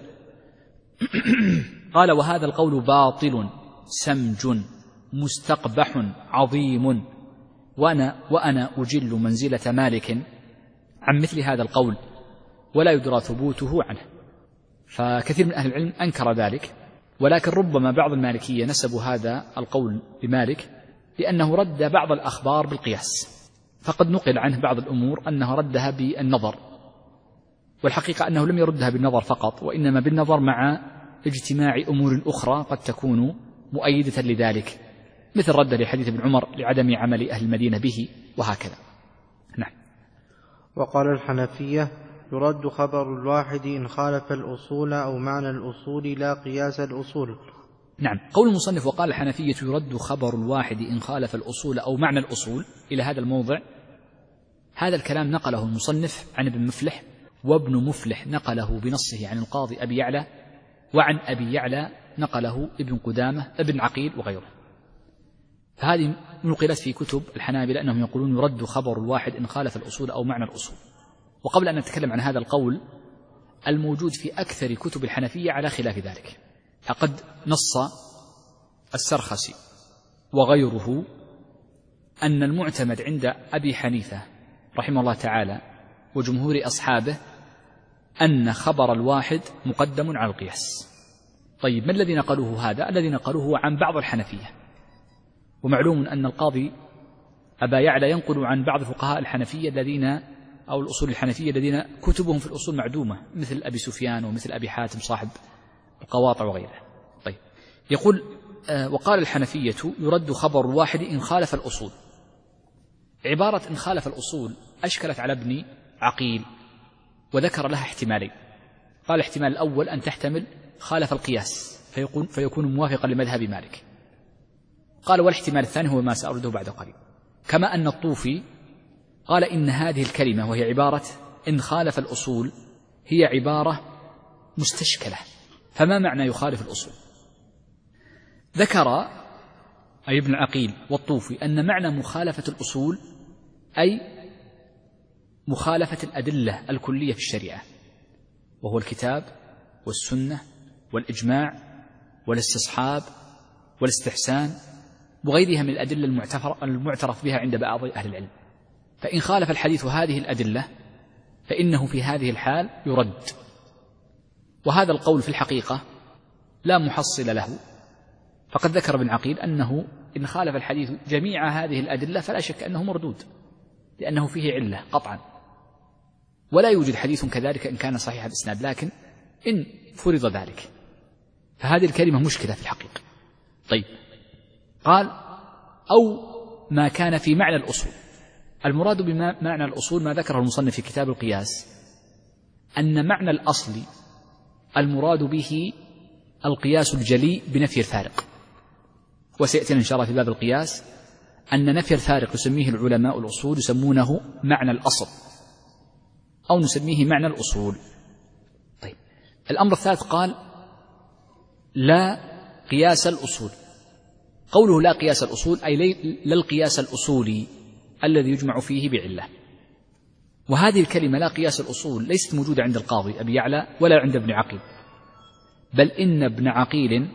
قال وهذا القول باطل سمج مستقبح عظيم، وأنا, وأنا أجل منزلة مالك عن مثل هذا القول ولا يدرى ثبوته عنه. فكثير من أهل العلم أنكر ذلك، ولكن ربما بعض المالكية نسبوا هذا القول بمالك لأنه رد بعض الأخبار بالقياس، فقد نقل عنه بعض الأمور أنه ردها بالنظر، والحقيقة أنه لم يردها بالنظر فقط، وإنما بالنظر مع اجتماع أمور أخرى قد تكون مؤيدة لذلك، مثل رد لحديث ابن عمر لعدم عمل أهل المدينة به وهكذا. نعم. وقال الحنفية يرد خبر الواحد إن خالف الأصول أو معنى الأصول لا قياس الأصول. نعم. قول المصنف وقال الحنفية يرد خبر الواحد إن خالف الأصول أو معنى الأصول إلى هذا الموضع، هذا الكلام نقله المصنف عن ابن مفلح، وابن مفلح نقله بنصه عن القاضي أبي يعلى، وعن أبي يعلى نقله ابن قدامة ابن عقيل وغيره. فهذه نقلت في كتب الحنابلة أنهم يقولون يرد خبر الواحد إن خالف الأصول أو معنى الأصول. وقبل أن نتكلم عن هذا القول الموجود في أكثر كتب الحنفية على خلاف ذلك. فقد نص السرخسي وغيره أن المعتمد عند أبي حنيفة رحمه الله تعالى وجمهور أصحابه أن خبر الواحد مقدم على القياس. طيب ما الذي نقلوه هذا؟ الذي نقلوه عن بعض الحنفية، ومعلوم أن القاضي أبا يعلى ينقل عن بعض فقهاء الحنفية الذين أو الأصول الحنفية الذين كتبهم في الأصول معدومة، مثل أبي سفيان ومثل أبي حاتم صاحب القواطع وغيره. طيب يقول آه وقال الحنفية يرد خبر الواحد إن خالف الأصول. عبارة إن خالف الأصول أشكلت على ابن عقيل وذكر لها احتمالين. قال الاحتمال الأول أن تحتمل خالف القياس فيكون, فيكون موافقا لمذهب مالك. قال والاحتمال الثاني هو ما سأرده بعد قليل. كما أن الطوفي قال إن هذه الكلمة وهي عبارة إن خالف الأصول هي عبارة مستشكلة، فما معنى يخالف الأصول؟ ذكر أي ابن عقيل والطوفي أن معنى مخالفة الأصول أي مخالفة الأدلة الكلية في الشريعة، وهو الكتاب والسنة والإجماع والاستصحاب والاستحسان وغيرها من الأدلة المعترف بها عند بعض أهل العلم. فإن خالف الحديث هذه الأدلة فإنه في هذه الحال يرد. وهذا القول في الحقيقة لا محصل له، فقد ذكر ابن عقيل أنه إن خالف الحديث جميع هذه الأدلة فلا شك أنه مردود، لأنه فيه علة قطعا، ولا يوجد حديث كذلك إن كان صحيح الإسناد، لكن إن فرض ذلك فهذه الكلمة مشكلة في الحقيقة. طيب قال أو ما كان في معنى الأصول. المراد بمعنى الأصول ما ذكره المصنف في كتاب القياس، أن معنى الأصل المراد به القياس الجلي بنفي الفارق. وسيأتينا إن شاء الله في باب القياس أن نفي الفارق يسميه العلماء الأصول يسمونه معنى الأصل أو نسميه معنى الأصول. طيب الأمر الثالث قال لا قياس الأصول. قوله لا قياس الأصول أي لا القياس الأصولي الذي يجمع فيه بعلة. وهذه الكلمة لا قياس الأصول ليست موجودة عند القاضي أبي يعلى ولا عند ابن عقيل، بل إن ابن عقيل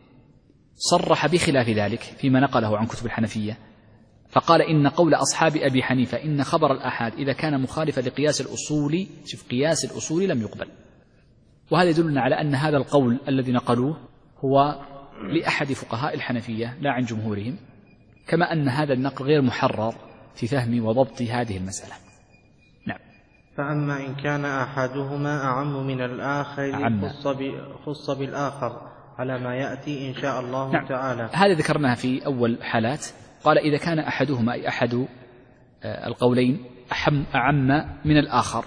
صرح بخلاف ذلك فيما نقله عن كتب الحنفية، فقال إن قول أصحاب أبي حنيفة إن خبر الآحاد إذا كان مخالفا لقياس الأصول، شوف قياس الأصول، لم يقبل. وهذا يدلنا على أن هذا القول الذي نقلوه هو لأحد فقهاء الحنفية لا عن جمهورهم، كما أن هذا النقل غير محرر في فهم وضبط هذه المسألة. نعم. فأما إن كان أحدهما أعم من الآخر خص, خص بالآخر على ما يأتي إن شاء الله نعم. تعالى. هذا ذكرناها في أول حالات. قال إذا كان أحدهما أي أحد القولين أعم من الآخر،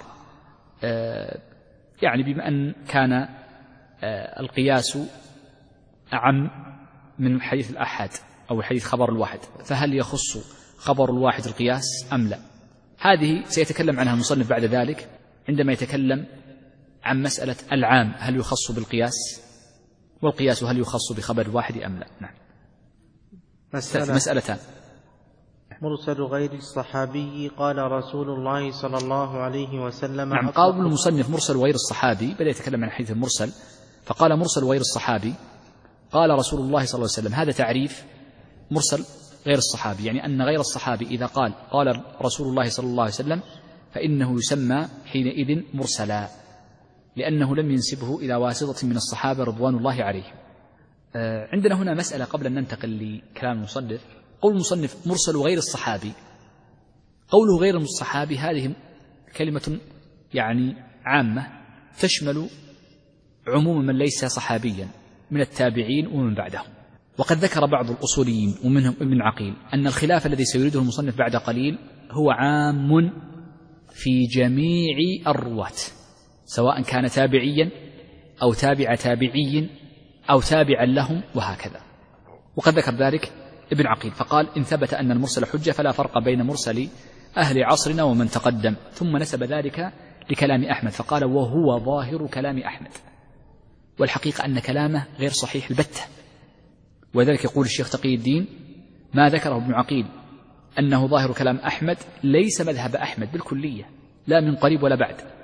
يعني بما أن كان القياس أعم من حديث الآحاد أو حديث خبر الواحد، فهل يخص خبر الواحد القياس أم لا؟ هذه سيتكلم عنها المصنف بعد ذلك عندما يتكلم عن مسألة العام هل يخص بالقياس، والقياس هل يخص بخبر الواحد أم لا. نعم. مسألة مسألتان. مرسل غير الصحابي قال رسول الله صلى الله عليه وسلم. نعم. قال المصنف مرسل غير الصحابي، بدأ يتكلم عن حديث المرسل فقال مرسل غير الصحابي قال رسول الله صلى الله عليه وسلم. هذا تعريف مرسل غير الصحابي، يعني أن غير الصحابي إذا قال قال رسول الله صلى الله عليه وسلم فإنه يسمى حينئذ مرسلا، لأنه لم ينسبه إلى واسطة من الصحابة رضوان الله عليهم. آه عندنا هنا مسألة قبل أن ننتقل لكلام المصنف. قول المصنف مرسل غير الصحابي، قوله غير الصحابي هذه كلمة يعني عامة تشمل عموم من ليس صحابيا من التابعين ومن بعدهم. وقد ذكر بعض الأصوليين ومنهم ابن عقيل أن الخلاف الذي سيريده المصنف بعد قليل هو عام في جميع الرواة، سواء كان تابعيا أو تابع تابعي أو تابعا لهم وهكذا. وقد ذكر ذلك ابن عقيل فقال إن ثبت أن المرسل حجة فلا فرق بين مرسل أهل عصرنا ومن تقدم، ثم نسب ذلك لكلام أحمد فقال وهو ظاهر كلام أحمد، والحقيقة أن كلامه غير صحيح البتة. وذلك يقول الشيخ تقي الدين ما ذكره ابن عقيل أنه ظاهر كلام أحمد ليس مذهب أحمد بالكلية لا من قريب ولا بعد،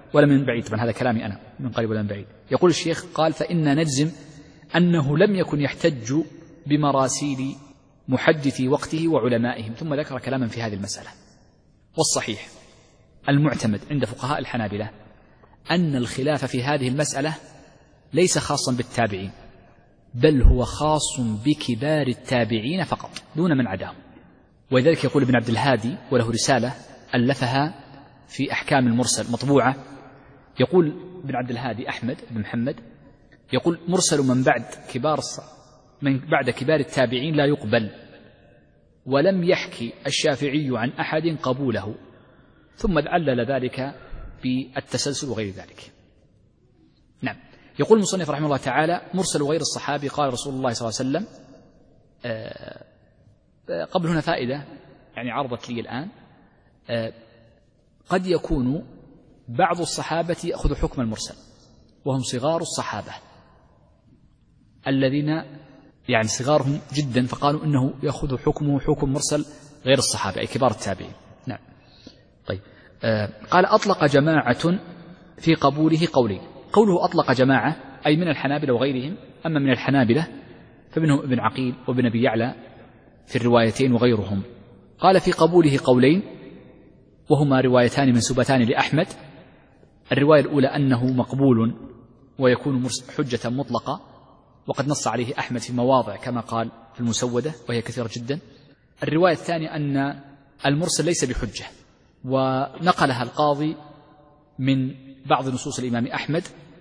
ولا من بعيد، طبعا هذا كلامي أنا، من قريب ولا من بعيد. يقول الشيخ قال فإن نجزم أنه لم يكن يحتج بمراسيل محدثي وقته وعلمائهم، ثم ذكر كلاما في هذه المسألة. والصحيح المعتمد عند فقهاء الحنابلة أن الخلاف في هذه المسألة ليس خاصا بالتابعين، بل هو خاص بكبار التابعين فقط دون من عداهم. ولذلك يقول ابن عبد الهادي، وله رسالة ألفها في أحكام المرسل مطبوعة، يقول ابن عبد الهادي أحمد بن محمد يقول مرسل من بعد كبار من بعد كبار التابعين لا يقبل، ولم يحكي الشافعي عن أحد قبوله، ثم علل ذلك بالتسلسل وغير ذلك. نعم. يقول المصنف رحمه الله تعالى مرسل غير الصحابي قال رسول الله صلى الله عليه وسلم. قبل هنا فائدة يعني عرضت لي الآن، قد يكون بعض الصحابة يأخذ حكم المرسل وهم صغار الصحابة الذين يعني صغارهم جدا، فقالوا إنه يأخذ حكمه حكم مرسل غير الصحابة أي كبار التابعين. نعم. طيب قال أطلق جماعة في قبوله قولين. قوله أطلق جماعة أي من الحنابلة وغيرهم، أما من الحنابلة فمنهم ابن عقيل وابن أبي يعلى في الروايتين وغيرهم. قال في قبوله قولين وهما روايتان منسوبتان لأحمد. الرواية الأولى أنه مقبول ويكون حجة مطلقة، وقد نص عليه أحمد في مواضع كما قال في المسودة وهي كثيرة جدا. الرواية الثانية أن المرسل ليس بحجة، ونقلها القاضي من بعض نصوص الإمام أحمد،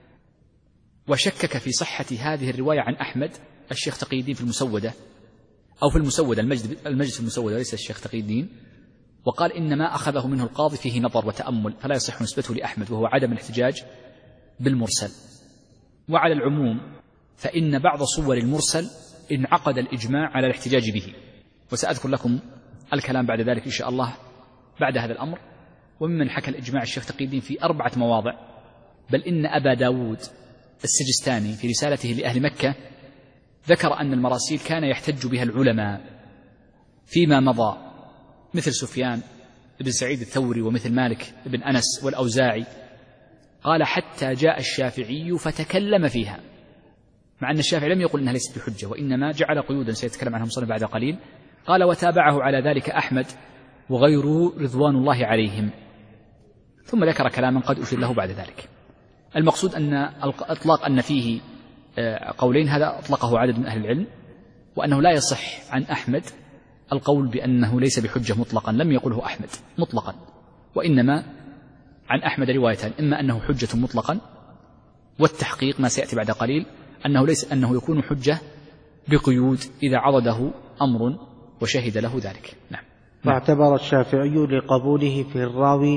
وشكك في صحة هذه الرواية عن أحمد الشيخ تقي الدين في المسودة أو في المسودة المجلس المسودة وليس الشيخ تقي الدين، وقال إنما أخذه منه القاضي فيه نظر وتأمل فلا يصح نسبته لأحمد، وهو عدم الاحتجاج بالمرسل. وعلى العموم فإن بعض صور المرسل انعقد الإجماع على الاحتجاج به، وسأذكر لكم الكلام بعد ذلك إن شاء الله بعد هذا الأمر. وممن حكى الإجماع الشيخ تقي الدين في أربعة مواضع، بل إن أبا داود السجستاني في رسالته لأهل مكة ذكر أن المراسيل كان يحتج بها العلماء فيما مضى، مثل سفيان بن سعيد الثوري ومثل مالك بن أنس والأوزاعي. قال حتى جاء الشافعي فتكلم فيها، مع أن الشافعي لم يقل أنها ليست بحجة، وإنما جعل قيودا سيتكلم عنها مصنف بعد قليل. قال وتابعه على ذلك أحمد وغيره رضوان الله عليهم، ثم ذكر كلاما قد أشير له بعد ذلك. المقصود أن الإطلاق أن فيه قولين هذا أطلقه عدد من أهل العلم، وأنه لا يصح عن أحمد القول بأنه ليس بحجة مطلقا، لم يقله أحمد مطلقا، وإنما عن أحمد روايتان، إما أنه حجة مطلقا، والتحقيق ما سيأتي بعد قليل أنه ليس أنه يكون حجة بقيود إذا عضده أمر وشهد له ذلك. نعم. فاعتبر الشافعي لقبوله في الراوي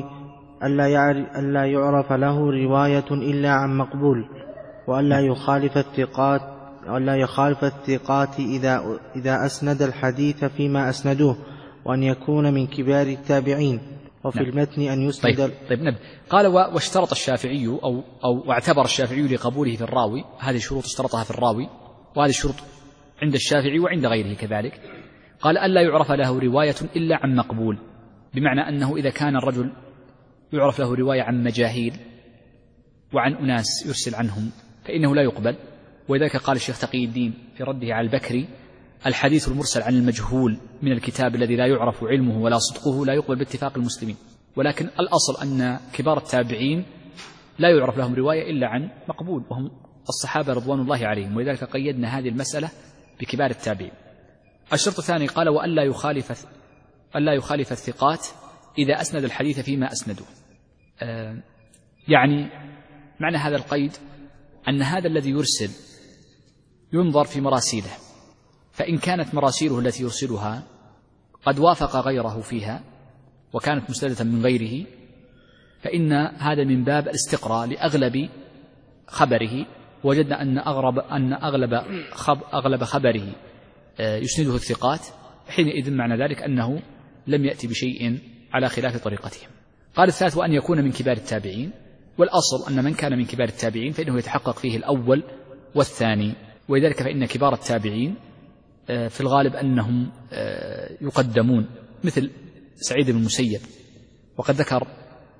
ألا يعرف له رواية إلا عن مقبول، وألا يخالف الثقات وألا يخالف الثقات إذا إذا أسند الحديث فيما أسندوه، وأن يكون من كبار التابعين. وفي نعم. المتن أن يسند. طيب, طيب نعم. قال واشترط الشافعي أو أو واعتبر الشافعي لقبوله في الراوي، هذه الشروط اشترطها في الراوي، وهذه الشروط عند الشافعي وعند غيره كذلك. قال ألا يعرف له رواية إلا عن مقبول، بمعنى أنه إذا كان الرجل يعرف له رواية عن مجاهيل وعن أناس يرسل عنهم فإنه لا يقبل. وذلك قال الشيخ تقي الدين في رده على البكري الحديث المرسل عن المجهول من الكتاب الذي لا يعرف علمه ولا صدقه لا يقبل باتفاق المسلمين، ولكن الأصل أن كبار التابعين لا يعرف لهم رواية إلا عن مقبول، وهم الصحابة رضوان الله عليهم، ولذلك قيدنا هذه المسألة بكبار التابعين. الشرط الثاني قال وألا يخالف ألا يخالف الثقات إذا أسند الحديث فيما أسندوه. آه يعني معنى هذا القيد أن هذا الذي يرسل ينظر في مراسيله، فإن كانت مراسيله التي يرسلها قد وافق غيره فيها وكانت مسندة من غيره، فإن هذا من باب الاستقراء لأغلب خبره. وجدنا أن أغلب أن أغلب خب أغلب خبره يسنده الثقات، حينئذ معنى ذلك أنه لم يأتي بشيء على خلاف طريقتهم. قال الثالث وأن يكون من كبار التابعين، والأصل أن من كان من كبار التابعين فإنه يتحقق فيه الأول والثاني، ولذلك فإن كبار التابعين في الغالب أنهم يقدمون، مثل سعيد بن المسيب، وقد ذكر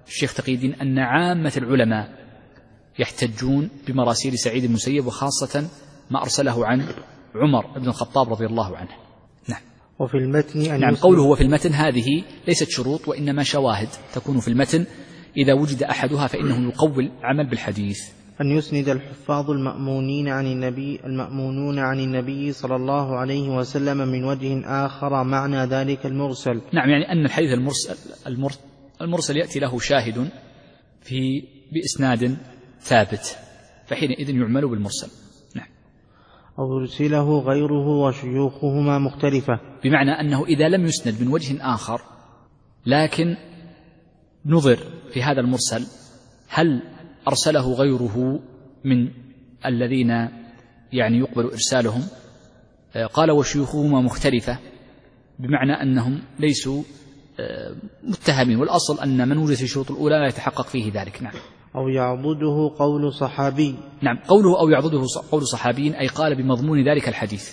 الشيخ تقي الدين أن عامة العلماء يحتجون بمراسيل سعيد المسيب، وخاصة ما أرسله عن عمر بن الخطاب رضي الله عنه. نعم. وفي المتن أن نعم، قوله وفي المتن هذه ليست شروط، وإنما شواهد تكون في المتن إذا وجد أحدها فإنه يقوي العمل بالحديث. أن يسند الحفاظ المأمونين عن النبي المأمونون عن النبي صلى الله عليه وسلم من وجه آخر معنى ذلك المرسل. نعم، يعني أن الحديث المرسل, المرسل, المرسل يأتي له شاهد في بإسناد ثابت، فحينئذ يعمل بالمرسل. نعم. أو يرسله غيره وشيوخهما مختلفة، بمعنى أنه إذا لم يسند من وجه آخر لكن نظر في هذا المرسل هل أرسله غيره من الذين يعني يقبل إرسالهم، قال وشيوخهما مختلفة، بمعنى أنهم ليسوا متهمين، والأصل أن من وجد في الشروط الأولى لا يتحقق فيه ذلك. نعم. أو يعضده قول صحابي. نعم، قوله أو يعضده قول صحابي أي قال بمضمون ذلك الحديث.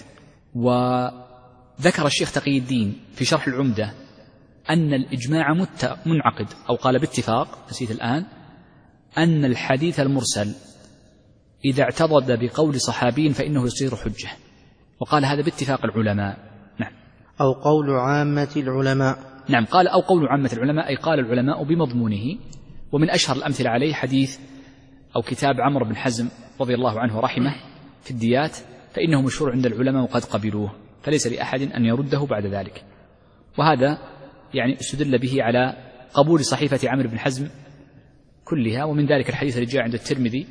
وذكر الشيخ تقي الدين في شرح العمدة أن الإجماع منعقد، أو قال باتفاق، نسيت الآن، أن الحديث المرسل إذا اعتضد بقول صحابي فإنه يصير حجة، وقال هذا باتفاق العلماء. نعم. أو قول عامة العلماء. نعم، قال أو قول عامة العلماء أي قال العلماء بمضمونه. ومن أشهر الأمثلة عليه حديث أو كتاب عمرو بن حزم رضي الله عنه ورحمه في الديات، فإنه مشهور عند العلماء وقد قبلوه، فليس لأحد أن يرده بعد ذلك. وهذا يعني استدل به على قبول صحيفة عمرو بن حزم كلها، ومن ذلك الحديث الذي جاء عند الترمذي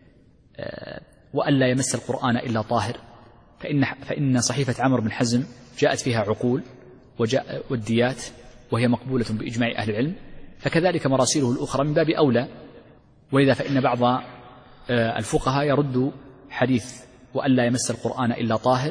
وأن لا يمس القرآن إلا طاهر، فإن, فإن صحيفة عمرو بن حزم جاءت فيها عقول وجاء والديات، وهي مقبولة بإجماع أهل العلم، فكذلك مراسيله الأخرى من باب أولى. ولذا فإن بعض الفقهاء يرد حديث وأن لا يمس القرآن إلا طاهر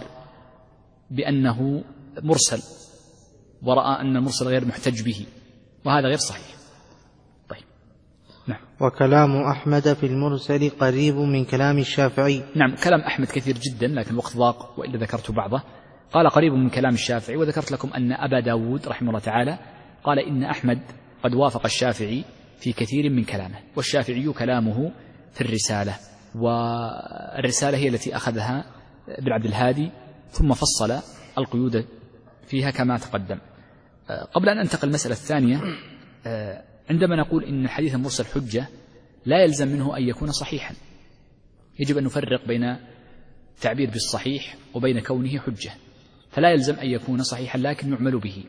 بأنه مرسل، ورأى أن المرسل غير محتج به، وهذا غير صحيح. طيب. نعم. وكلام أحمد في المرسل قريب من كلام الشافعي. نعم، كلام أحمد كثير جدا لكن الوقت ضاق وإلا ذكرت بعضه. قال قريب من كلام الشافعي، وذكرت لكم أن أبا داود رحمه الله تعالى قال إن أحمد قد وافق الشافعي في كثير من كلامه، والشافعي كلامه في الرسالة، والرسالة هي التي أخذها ابن عبد الهادي ثم فصل القيود فيها كما تقدم. قبل أن أنتقل المسألة الثانية، عندما نقول إن الحديث المرسل حجة لا يلزم منه أن يكون صحيحا، يجب أن نفرق بين التعبير بالصحيح وبين كونه حجة. فلا يلزم أن يكون صحيحا لكن يعمل به،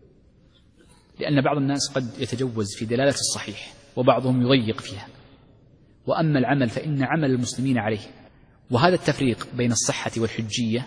لأن بعض الناس قد يتجوز في دلالة الصحيح وبعضهم يضيق فيها، وأما العمل فإن عمل المسلمين عليه. وهذا التفريق بين الصحة والحجية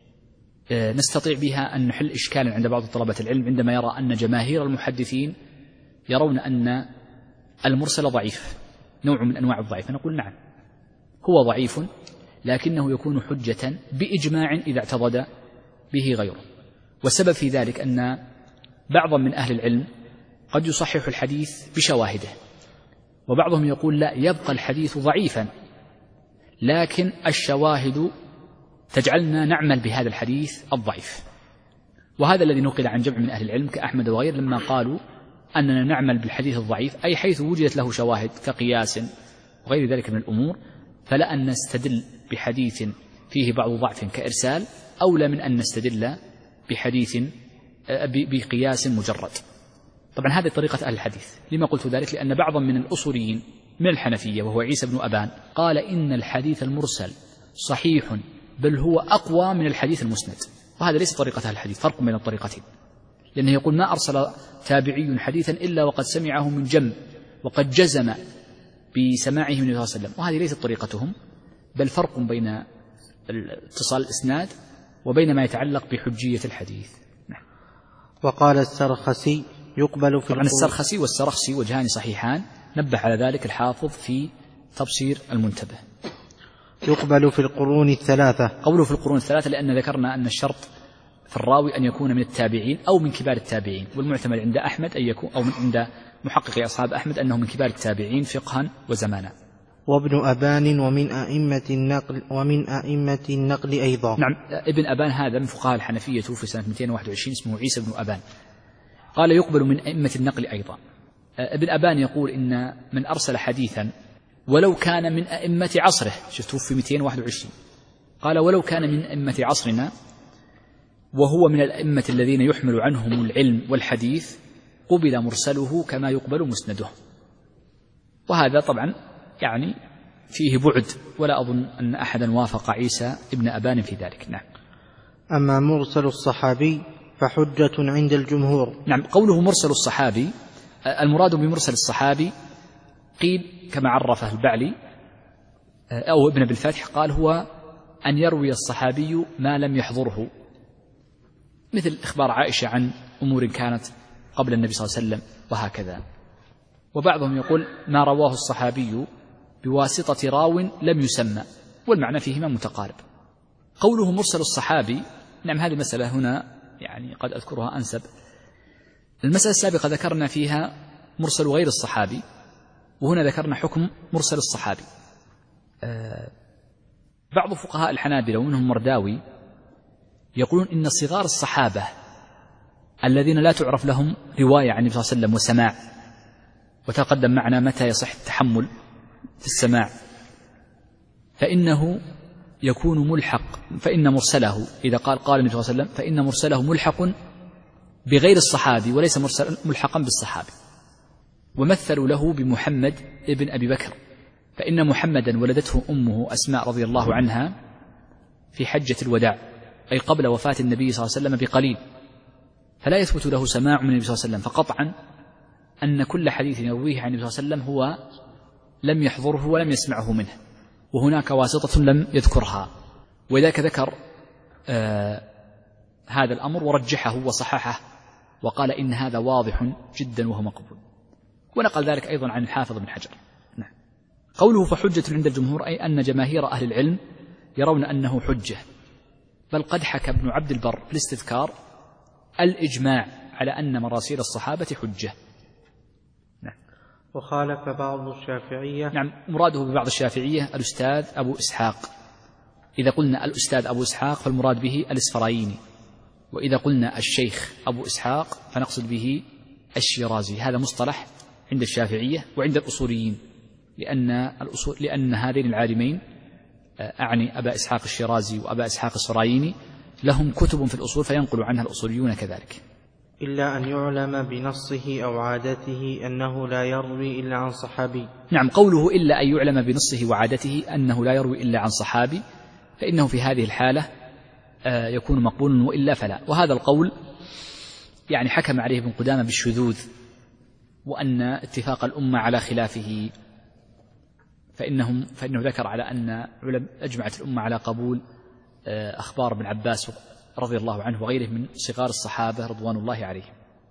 نستطيع بها أن نحل إشكالا عند بعض طلبة العلم عندما يرى أن جماهير المحدثين يرون أن المرسل ضعيف، نوع من أنواع الضعيف، فنقول نعم هو ضعيف لكنه يكون حجة بإجماع إذا اعتضد به غيره. والسبب في ذلك أن بعضا من أهل العلم قد يصحح الحديث بشواهده، وبعضهم يقول لا، يبقى الحديث ضعيفا لكن الشواهد تجعلنا نعمل بهذا الحديث الضعيف. وهذا الذي نقل عن جمع من أهل العلم كأحمد وغير لما قالوا أننا نعمل بالحديث الضعيف، أي حيث وجدت له شواهد كقياس وغير ذلك من الأمور، فلا أن نستدل بحديث فيه بعض ضعف كإرسال أولى من أن نستدل بحديث بقياس مجرد. طبعا هذه طريقة أهل الحديث. لما قلت ذلك؟ لأن بعضا من الأصوليين من الحنفية وهو عيسى بن أبان قال إن الحديث المرسل صحيح بل هو أقوى من الحديث المسند، وهذا ليس طريقة أهل الحديث، فرق بين الطريقتين، لأنه يقول ما أرسل تابعي حديثا إلا وقد سمعه من جم وقد جزم بسماعه من النبي صلى الله عليه وسلم، وهذه ليست طريقتهم، بل فرق بين اتصال الإسناد وبين ما يتعلق بحجية الحديث. نعم. وقال السرخسي يقبل في طبعا السرخسي والسرخسي وجهان صحيحان، نبه على ذلك الحافظ في تبصير المنتبه. يقبل في القرون الثلاثة. قوله في القرون الثلاثة لأن ذكرنا أن الشرط في الراوي أن يكون من التابعين أو من كبار التابعين، والمعتمد عند أحمد أن يكون أو من عند محققي أصحاب أحمد أنه من كبار التابعين فقها وزمانا. وابن أبان ومن أئمة النقل ومن أئمة النقل أيضا. نعم، ابن أبان هذا من فقهاء الحنفية توفي سنة مئتين وواحد وعشرين، اسمه عيسى بن أبان. قال يقبل من أئمة النقل أيضا، ابن أبان يقول إن من أرسل حديثا ولو كان من أئمة عصره، شفتوه في مئتين وواحد وعشرين، قال ولو كان من أئمة عصرنا وهو من الأئمة الذين يحمل عنهم العلم والحديث قبل مرسله كما يقبل مسنده. وهذا طبعا يعني فيه بعد، ولا أظن أن أحدا وافق عيسى ابن أبان في ذلك. نعم. أما مرسل الصحابي فحجة عند الجمهور. نعم. قوله مرسل الصحابي، المراد بمرسل الصحابي قيل كما عرفه البعلي أو ابن بالفتح، قال هو أن يروي الصحابي ما لم يحضره، مثل إخبار عائشة عن أمور كانت قبل النبي صلى الله عليه وسلم وهكذا. وبعضهم يقول ما رواه الصحابي بواسطة راو لم يسمى، والمعنى فيهما متقارب. قوله مرسل الصحابي، نعم هذه مسألة هنا يعني قد أذكرها أنسب. المسألة السابقة ذكرنا فيها مرسل غير الصحابي، وهنا ذكرنا حكم مرسل الصحابي. أه بعض فقهاء الحنابلة ومنهم مرداوي يقولون إن صغار الصحابة الذين لا تعرف لهم رواية عن النبي صلى الله عليه وسلم وسماع، وتقدم معنا متى يصح التحمل في السماع، فإنه يكون ملحق، فإن مرسله إذا قال قال النبي صلى الله عليه وسلم فإن مرسله ملحق بغير الصحابي وليس مرسل ملحقا بالصحابي. ومثلوا له بمحمد ابن أبي بكر، فإن محمدا ولدته أمه أسماء رضي الله عنها في حجة الوداع، أي قبل وفاة النبي صلى الله عليه وسلم بقليل، فلا يثبت له سماع من النبي صلى الله عليه وسلم، فقطعا أن كل حديث يرويه عن النبي صلى الله عليه وسلم هو لم يحضره ولم يسمعه منه، وهناك واسطة لم يذكرها. وذاك ذكر آه هذا الأمر ورجحه وصححه وقال إن هذا واضح جدا وهو مقبول، ونقل ذلك أيضا عن الحافظ بن حجر. نعم. قوله فحجة عند الجمهور، أي أن جماهير أهل العلم يرون أنه حجة، بل قد حكى ابن عبد البر في الاستذكار الإجماع على أن مراسيل الصحابة حجة. نعم. وخالف بعض الشافعية. نعم. مراده ببعض الشافعية الأستاذ أبو إسحاق. إذا قلنا الأستاذ أبو إسحاق فالمراد به الإسفرايني، وإذا قلنا الشيخ أبو إسحاق فنقصد به الشيرازي. هذا مصطلح عند الشافعية وعند الأصوليين، لأن, الأصول لأن هذين العالمين أعني أبا إسحاق الشيرازي وأبا إسحاق الإسفرايني لهم كتب في الأصول فينقل عنها الأصوليون كذلك. إلا أن يعلم بنصه أو عادته أنه لا يروي إلا عن صحابي. نعم. قوله إلا أن يعلم بنصه وعادته أنه لا يروي إلا عن صحابي، فإنه في هذه الحالة يكون مقبولا، وإلا فلا. وهذا القول يعني حكم عليه ابن قدامة بالشذوذ، وأن اتفاق الأمة على خلافه، فإنهم فإنه ذكر على أن أجمعت الأمة على قبول أخبار ابن عباس رضي الله عنه وغيره من صغار الصحابة رضوان الله عليهم.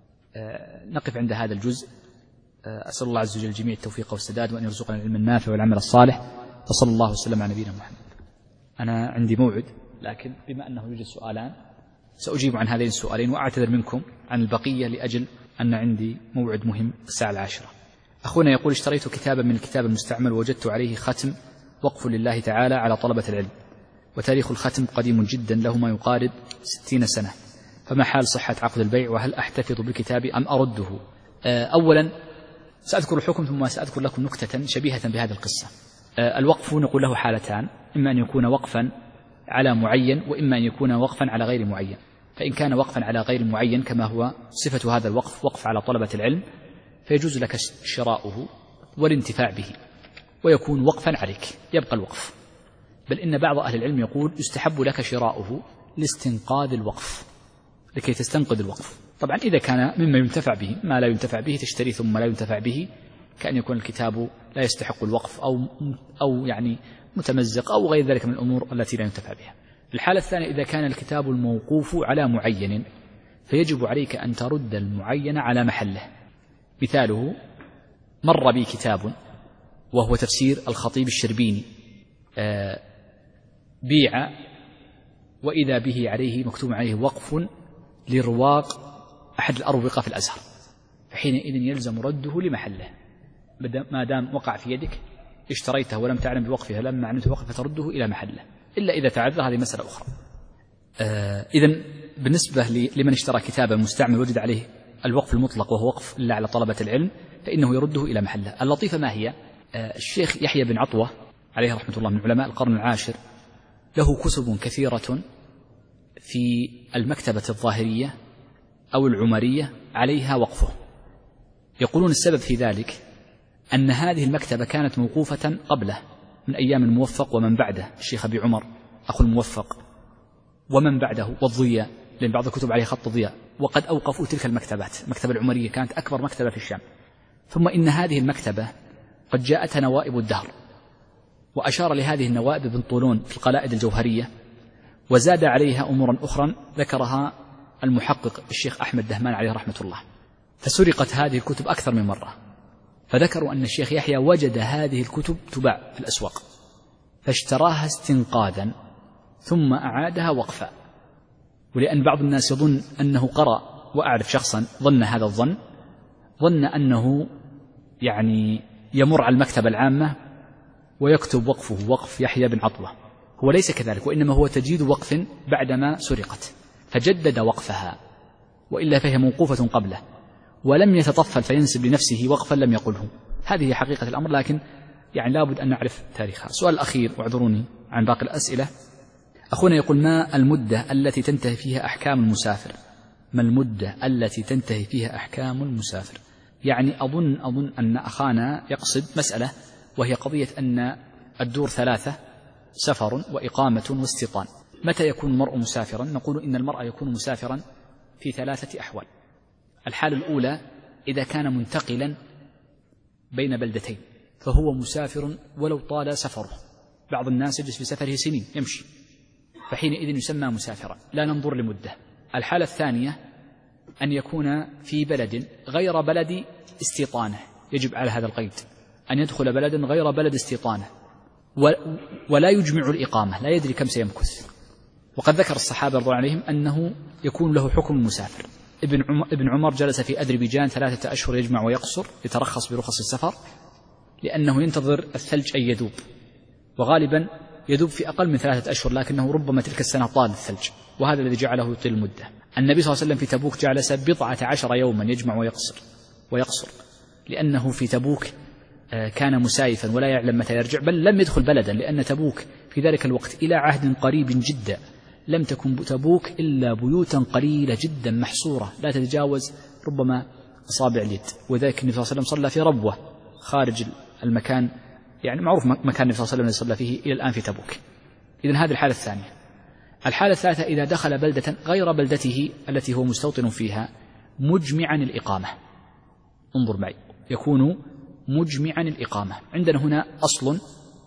نقف عند هذا الجزء. أسأل الله عز وجل الجميع التوفيق والسداد، وأن يرزقنا العلم النافع والعمل الصالح، وصلى الله وسلم على نبينا محمد. أنا عندي موعد، لكن بما أنه يوجد سؤالان سأجيب عن هذين السؤالين، وأعتذر منكم عن البقية لأجل أن عندي موعد مهم الساعة العاشرة. أخونا يقول اشتريت كتابا من الكتاب المستعمل ووجدت عليه ختم وقف لله تعالى على طلبة العلم، وتاريخ الختم قديم جدا له ما يقارب ستين سنة، فما حال صحة عقد البيع، وهل أحتفظ بكتابي أم أرده؟ أولا سأذكر الحكم ثم سأذكر لكم نكتة شبيهة بهذه القصة. الوقف نقول له حالتان، إما أن يكون وقفا على معين، وإما أن يكون وقفا على غير معين. فإن كان وقفا على غير معين كما هو صفة هذا الوقف وقف على طلبة العلم، فيجوز لك شراؤه والانتفاع به، ويكون وقفا عليك، يبقى الوقف. بل إن بعض أهل العلم يقول يستحب لك شراؤه لاستنقاذ الوقف، لكي تستنقذ الوقف. طبعا إذا كان مما ينتفع به، ما لا ينتفع به تشتري ثم لا ينتفع به، كأن يكون الكتاب لا يستحق الوقف أو, أو يعني متمزق أو غير ذلك من الأمور التي لا ينتفع بها. الحالة الثانية إذا كان الكتاب الموقوف على معين، فيجب عليك أن ترد المعين على محله. مثاله مر بي كتاب وهو تفسير الخطيب الشربيني بيع، وإذا به عليه مكتوب عليه وقف لرواق أحد الأروقة في الأزهر، فحينئذ يلزم رده لمحله، ما دام وقع في يدك اشتريته ولم تعلم بوقفها، لما علمت وقف فترده إلى محله، إلا إذا تعذر، هذه مسألة أخرى. آه إذن بالنسبة لمن اشترى كتابا مستعمل وجد عليه الوقف المطلق وهو وقف إلا على طلبة العلم فإنه يرده إلى محله. اللطيفة ما هي؟ الشيخ يحيى بن عطوة عليه رحمة الله من علماء القرن العاشر له كتب كثيرة في المكتبة الظاهرية أو العمرية عليها وقفه. يقولون السبب في ذلك أن هذه المكتبة كانت موقوفة قبله من أيام الموفق ومن بعده، الشيخ أبي عمر أخو الموفق ومن بعده والضياء، لأن بعض الكتب عليها خط ضياء، وقد أوقفوا تلك المكتبات. المكتبة العمرية كانت أكبر مكتبة في الشام. ثم إن هذه المكتبة قد جاءتها نوائب الدهر، وأشار لهذه النوائب ابن طولون في القلائد الجوهرية، وزاد عليها أمورا أخرى ذكرها المحقق الشيخ أحمد دهمان عليه رحمة الله. فسرقت هذه الكتب أكثر من مرة، فذكروا أن الشيخ يحيى وجد هذه الكتب تباع في الأسواق فاشتراها استنقاذا ثم أعادها وقفا. ولأن بعض الناس يظن أنه قرأ، وأعرف شخصا ظن هذا الظن، ظن أنه يعني يمر على المكتبة العامة ويكتب وقفه وقف يحيى بن عطوة. هو ليس كذلك، وإنما هو تجديد وقف بعدما سرقت فجدد وقفها، وإلا فهي موقوفة قبله، ولم يتطفل فينسب لنفسه وقفا لم يقله. هذه حقيقة الأمر، لكن يعني لابد أن نعرف تاريخها. السؤال الأخير، واعذروني عن باقي الأسئلة، أخونا يقول: ما المدة التي تنتهي فيها أحكام المسافر؟ ما المدة التي تنتهي فيها أحكام المسافر؟ يعني أظن أظن أن أخانا يقصد مسألة، وهي قضية أن الدور ثلاثة: سفر وإقامة واستيطان. متى يكون المرء مسافرا؟ نقول إن المرء يكون مسافرا في ثلاثة أحوال. الحالة الأولى إذا كان منتقلا بين بلدتين فهو مسافر ولو طال سفره. بعض الناس يجلس في سفره سنين يمشي، فحينئذ يسمى مسافرا، لا ننظر لمدة. الحالة الثانية أن يكون في بلد غير بلد استيطانه، يجب على هذا القيد أن يدخل بلدا غير بلد استيطانه، ولا يجمع الإقامة، لا يدري كم سيمكث. وقد ذكر الصحابة رضي الله عليهم أنه يكون له حكم المسافر. ابن عمر, ابن عمر جلس في أذربيجان ثلاثة أشهر يجمع ويقصر، يترخص برخص السفر، لأنه ينتظر الثلج أن يذوب، وغالبا يذوب في أقل من ثلاثة أشهر، لكنه ربما تلك السنة طال الثلج، وهذا الذي جعله يطيل المدة. النبي صلى الله عليه وسلم في تبوك جلس بضعة عشر يوما يجمع ويقصر ويقصر لأنه في تبوك كان مسايفا ولا يعلم متى يرجع، بل لم يدخل بلدا، لأن تبوك في ذلك الوقت إلى عهد قريب جدا لم تكن تبوك إلا بيوتا قليلة جدا محصورة لا تتجاوز ربما أصابع اليد. وذلك النبي صلى الله عليه وسلم صلى في ربوة خارج المكان، يعني معروف مكان النبي صلى الله عليه وسلم صلى فيه إلى الآن في تبوك. إذن هذه الحالة الثانية. الحالة الثالثة إذا دخل بلدة غير بلدته التي هو مستوطن فيها مجمعا الإقامة. انظر معي، يكون مجمعا الإقامة. عندنا هنا أصل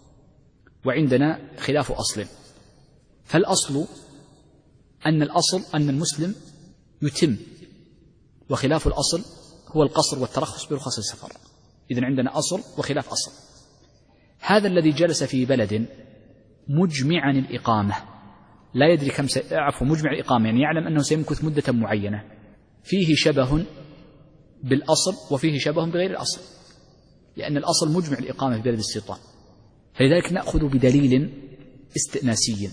وعندنا خلاف أصل. فالأصل أن الأصل أن المسلم يتم، وخلاف الأصل هو القصر والترخص برخص السفر. إذن عندنا أصل وخلاف أصل. هذا الذي جلس في بلد مجمعا الإقامة لا يدري كم س... عفوا مجمع الإقامة، يعني يعلم أنه سيمكث مدة معينة، فيه شبه بالأصل وفيه شبه بغير الأصل، لأن الأصل مجمع الإقامة في بلد الاستيطان. فلذلك نأخذ بدليل استئناسي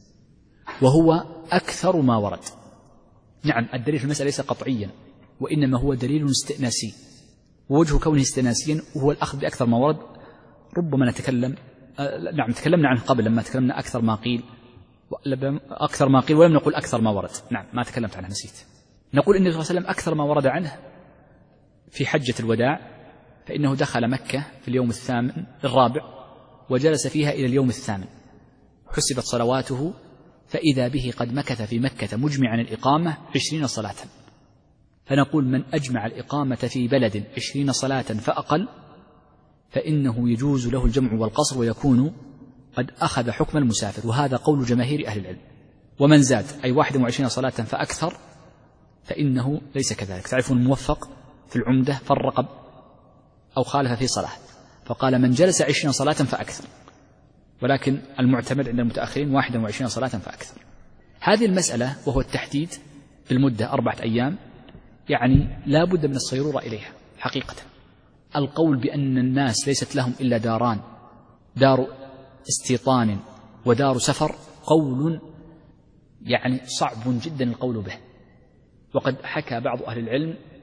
وهو أكثر ما ورد. نعم، الدليل في المسألة ليس قطعيا، وإنما هو دليل استئناسي، ووجه كونه استئناسيا هو الأخذ بأكثر ما ورد. ربما نتكلم آه نعم تكلمنا عنه قبل لما تكلمنا أكثر ما قيل أكثر ما قيل ولم نقول أكثر ما ورد. نعم، ما تكلمت عنه، نسيت. نقول إن النبي صلى الله عليه وسلم أكثر ما ورد عنه في حجة الوداع، فإنه دخل مكة في اليوم الثامن الرابع وجلس فيها إلى اليوم الثامن، حسبت صلواته فإذا به قد مكث في مكة مجمعا الإقامة عشرين صلاة. فنقول من أجمع الإقامة في بلد عشرين صلاة فأقل فإنه يجوز له الجمع والقصر ويكون قد أخذ حكم المسافر، وهذا قول جماهير أهل العلم. ومن زاد أي واحد وعشرين صلاة فأكثر فإنه ليس كذلك. تعرفون الموفق في العمدة فرق أو خالف في صلاة، فقال من جلس عشرين صلاة فأكثر، ولكن المعتمد عند المتأخرين واحد وعشرين صلاة فأكثر. هذه المسألة وهو التحديد بالمدة أربعة أيام يعني لا بد من الصيرورة إليها حقيقة. القول بأن الناس ليست لهم إلا داران، دار استيطان ودار سفر، قول يعني صعب جدا القول به. وقد حكى بعض أهل العلم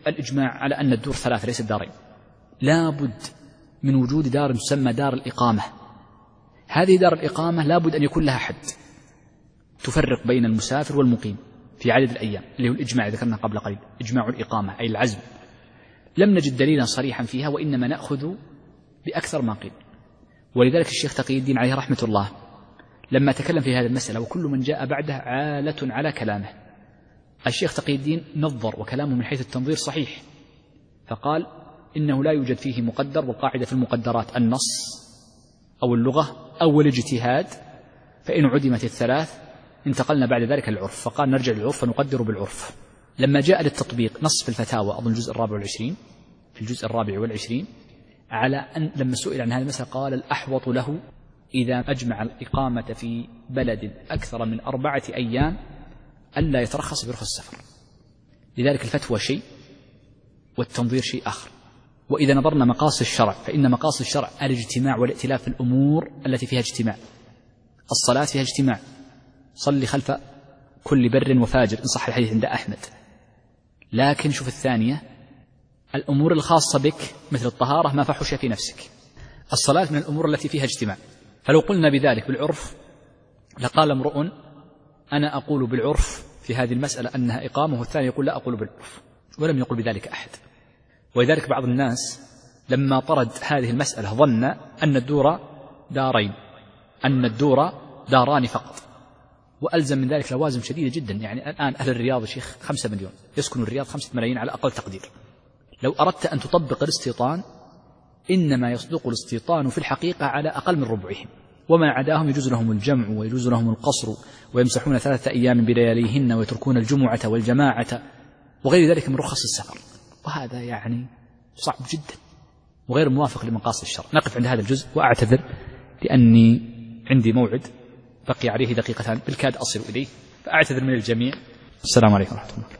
الإجماع على أن الدور ثلاثة ليست دارين، لا بد من وجود دار تسمى دار الإقامة. هذه دار الإقامة لا بد أن يكون لها حد تفرق بين المسافر والمقيم في عدد الأيام، اللي هو الإجماع ذكرنا قبل قليل، إجماع الإقامة أي العزم. لم نجد دليلا صريحا فيها، وإنما نأخذ بأكثر ما قيل. ولذلك الشيخ تقي الدين عليه رحمة الله لما تكلم في هذه المسألة، وكل من جاء بعده عالة على كلامه، الشيخ تقي الدين نظر، وكلامه من حيث التنظير صحيح، فقال إنه لا يوجد فيه مقدر، والقاعدة في المقدرات النص أو اللغة أو الاجتهاد، فإن عدمت الثلاث انتقلنا بعد ذلك للعرف، فقال نرجع للعرف فنقدر بالعرف. لما جاء للتطبيق نص في الفتاوى أظن الجزء الرابع والعشرين، في الجزء الرابع والعشرين، على أن لما سئل عن هذا المسألة قال الأحوط له إذا أجمع الإقامة في بلد أكثر من أربعة أيام ألا يترخص برخص السفر. لذلك الفتوى شيء والتنظير شيء آخر. وإذا نظرنا مقاصد الشرع فإن مقاصد الشرع الاجتماع والائتلاف في الأمور التي فيها اجتماع. الصلاة فيها اجتماع، صلي خلف كل بر وفاجر إن صح الحديث عند أحمد. لكن شوف الثانية، الأمور الخاصة بك مثل الطهارة ما فحش في نفسك. الصلاة من الأمور التي فيها اجتماع، فلو قلنا بذلك بالعرف لقال امرؤ أنا أقول بالعرف في هذه المسألة أنها إقامة، والثاني يقول لا أقول بالعرف، ولم يقل بذلك أحد. ولذلك بعض الناس لما طرد هذه المسألة ظن أن الدور دارين، أن الدور داران فقط، وألزم من ذلك لوازم شديدة جدا. يعني الآن أهل الرياض شيخ خمسة مليون، يسكن الرياض خمسة ملايين على أقل تقدير. لو أردت أن تطبق الاستيطان إنما يصدق الاستيطان في الحقيقة على أقل من ربعهم، وما عداهم يجوز لهم الجمع ويجوز لهم القصر، ويمسحون ثلاثة أيام بلياليهن ويتركون الجمعة والجماعة وغير ذلك من رخص السفر. وهذا يعني صعب جدا وغير موافق لمقاصد الشرع. نقف عند هذا الجزء وأعتذر لأني عندي موعد بقي عليه دقيقتان بالكاد أصل إليه، فأعتذر من الجميع. السلام عليكم ورحمة الله.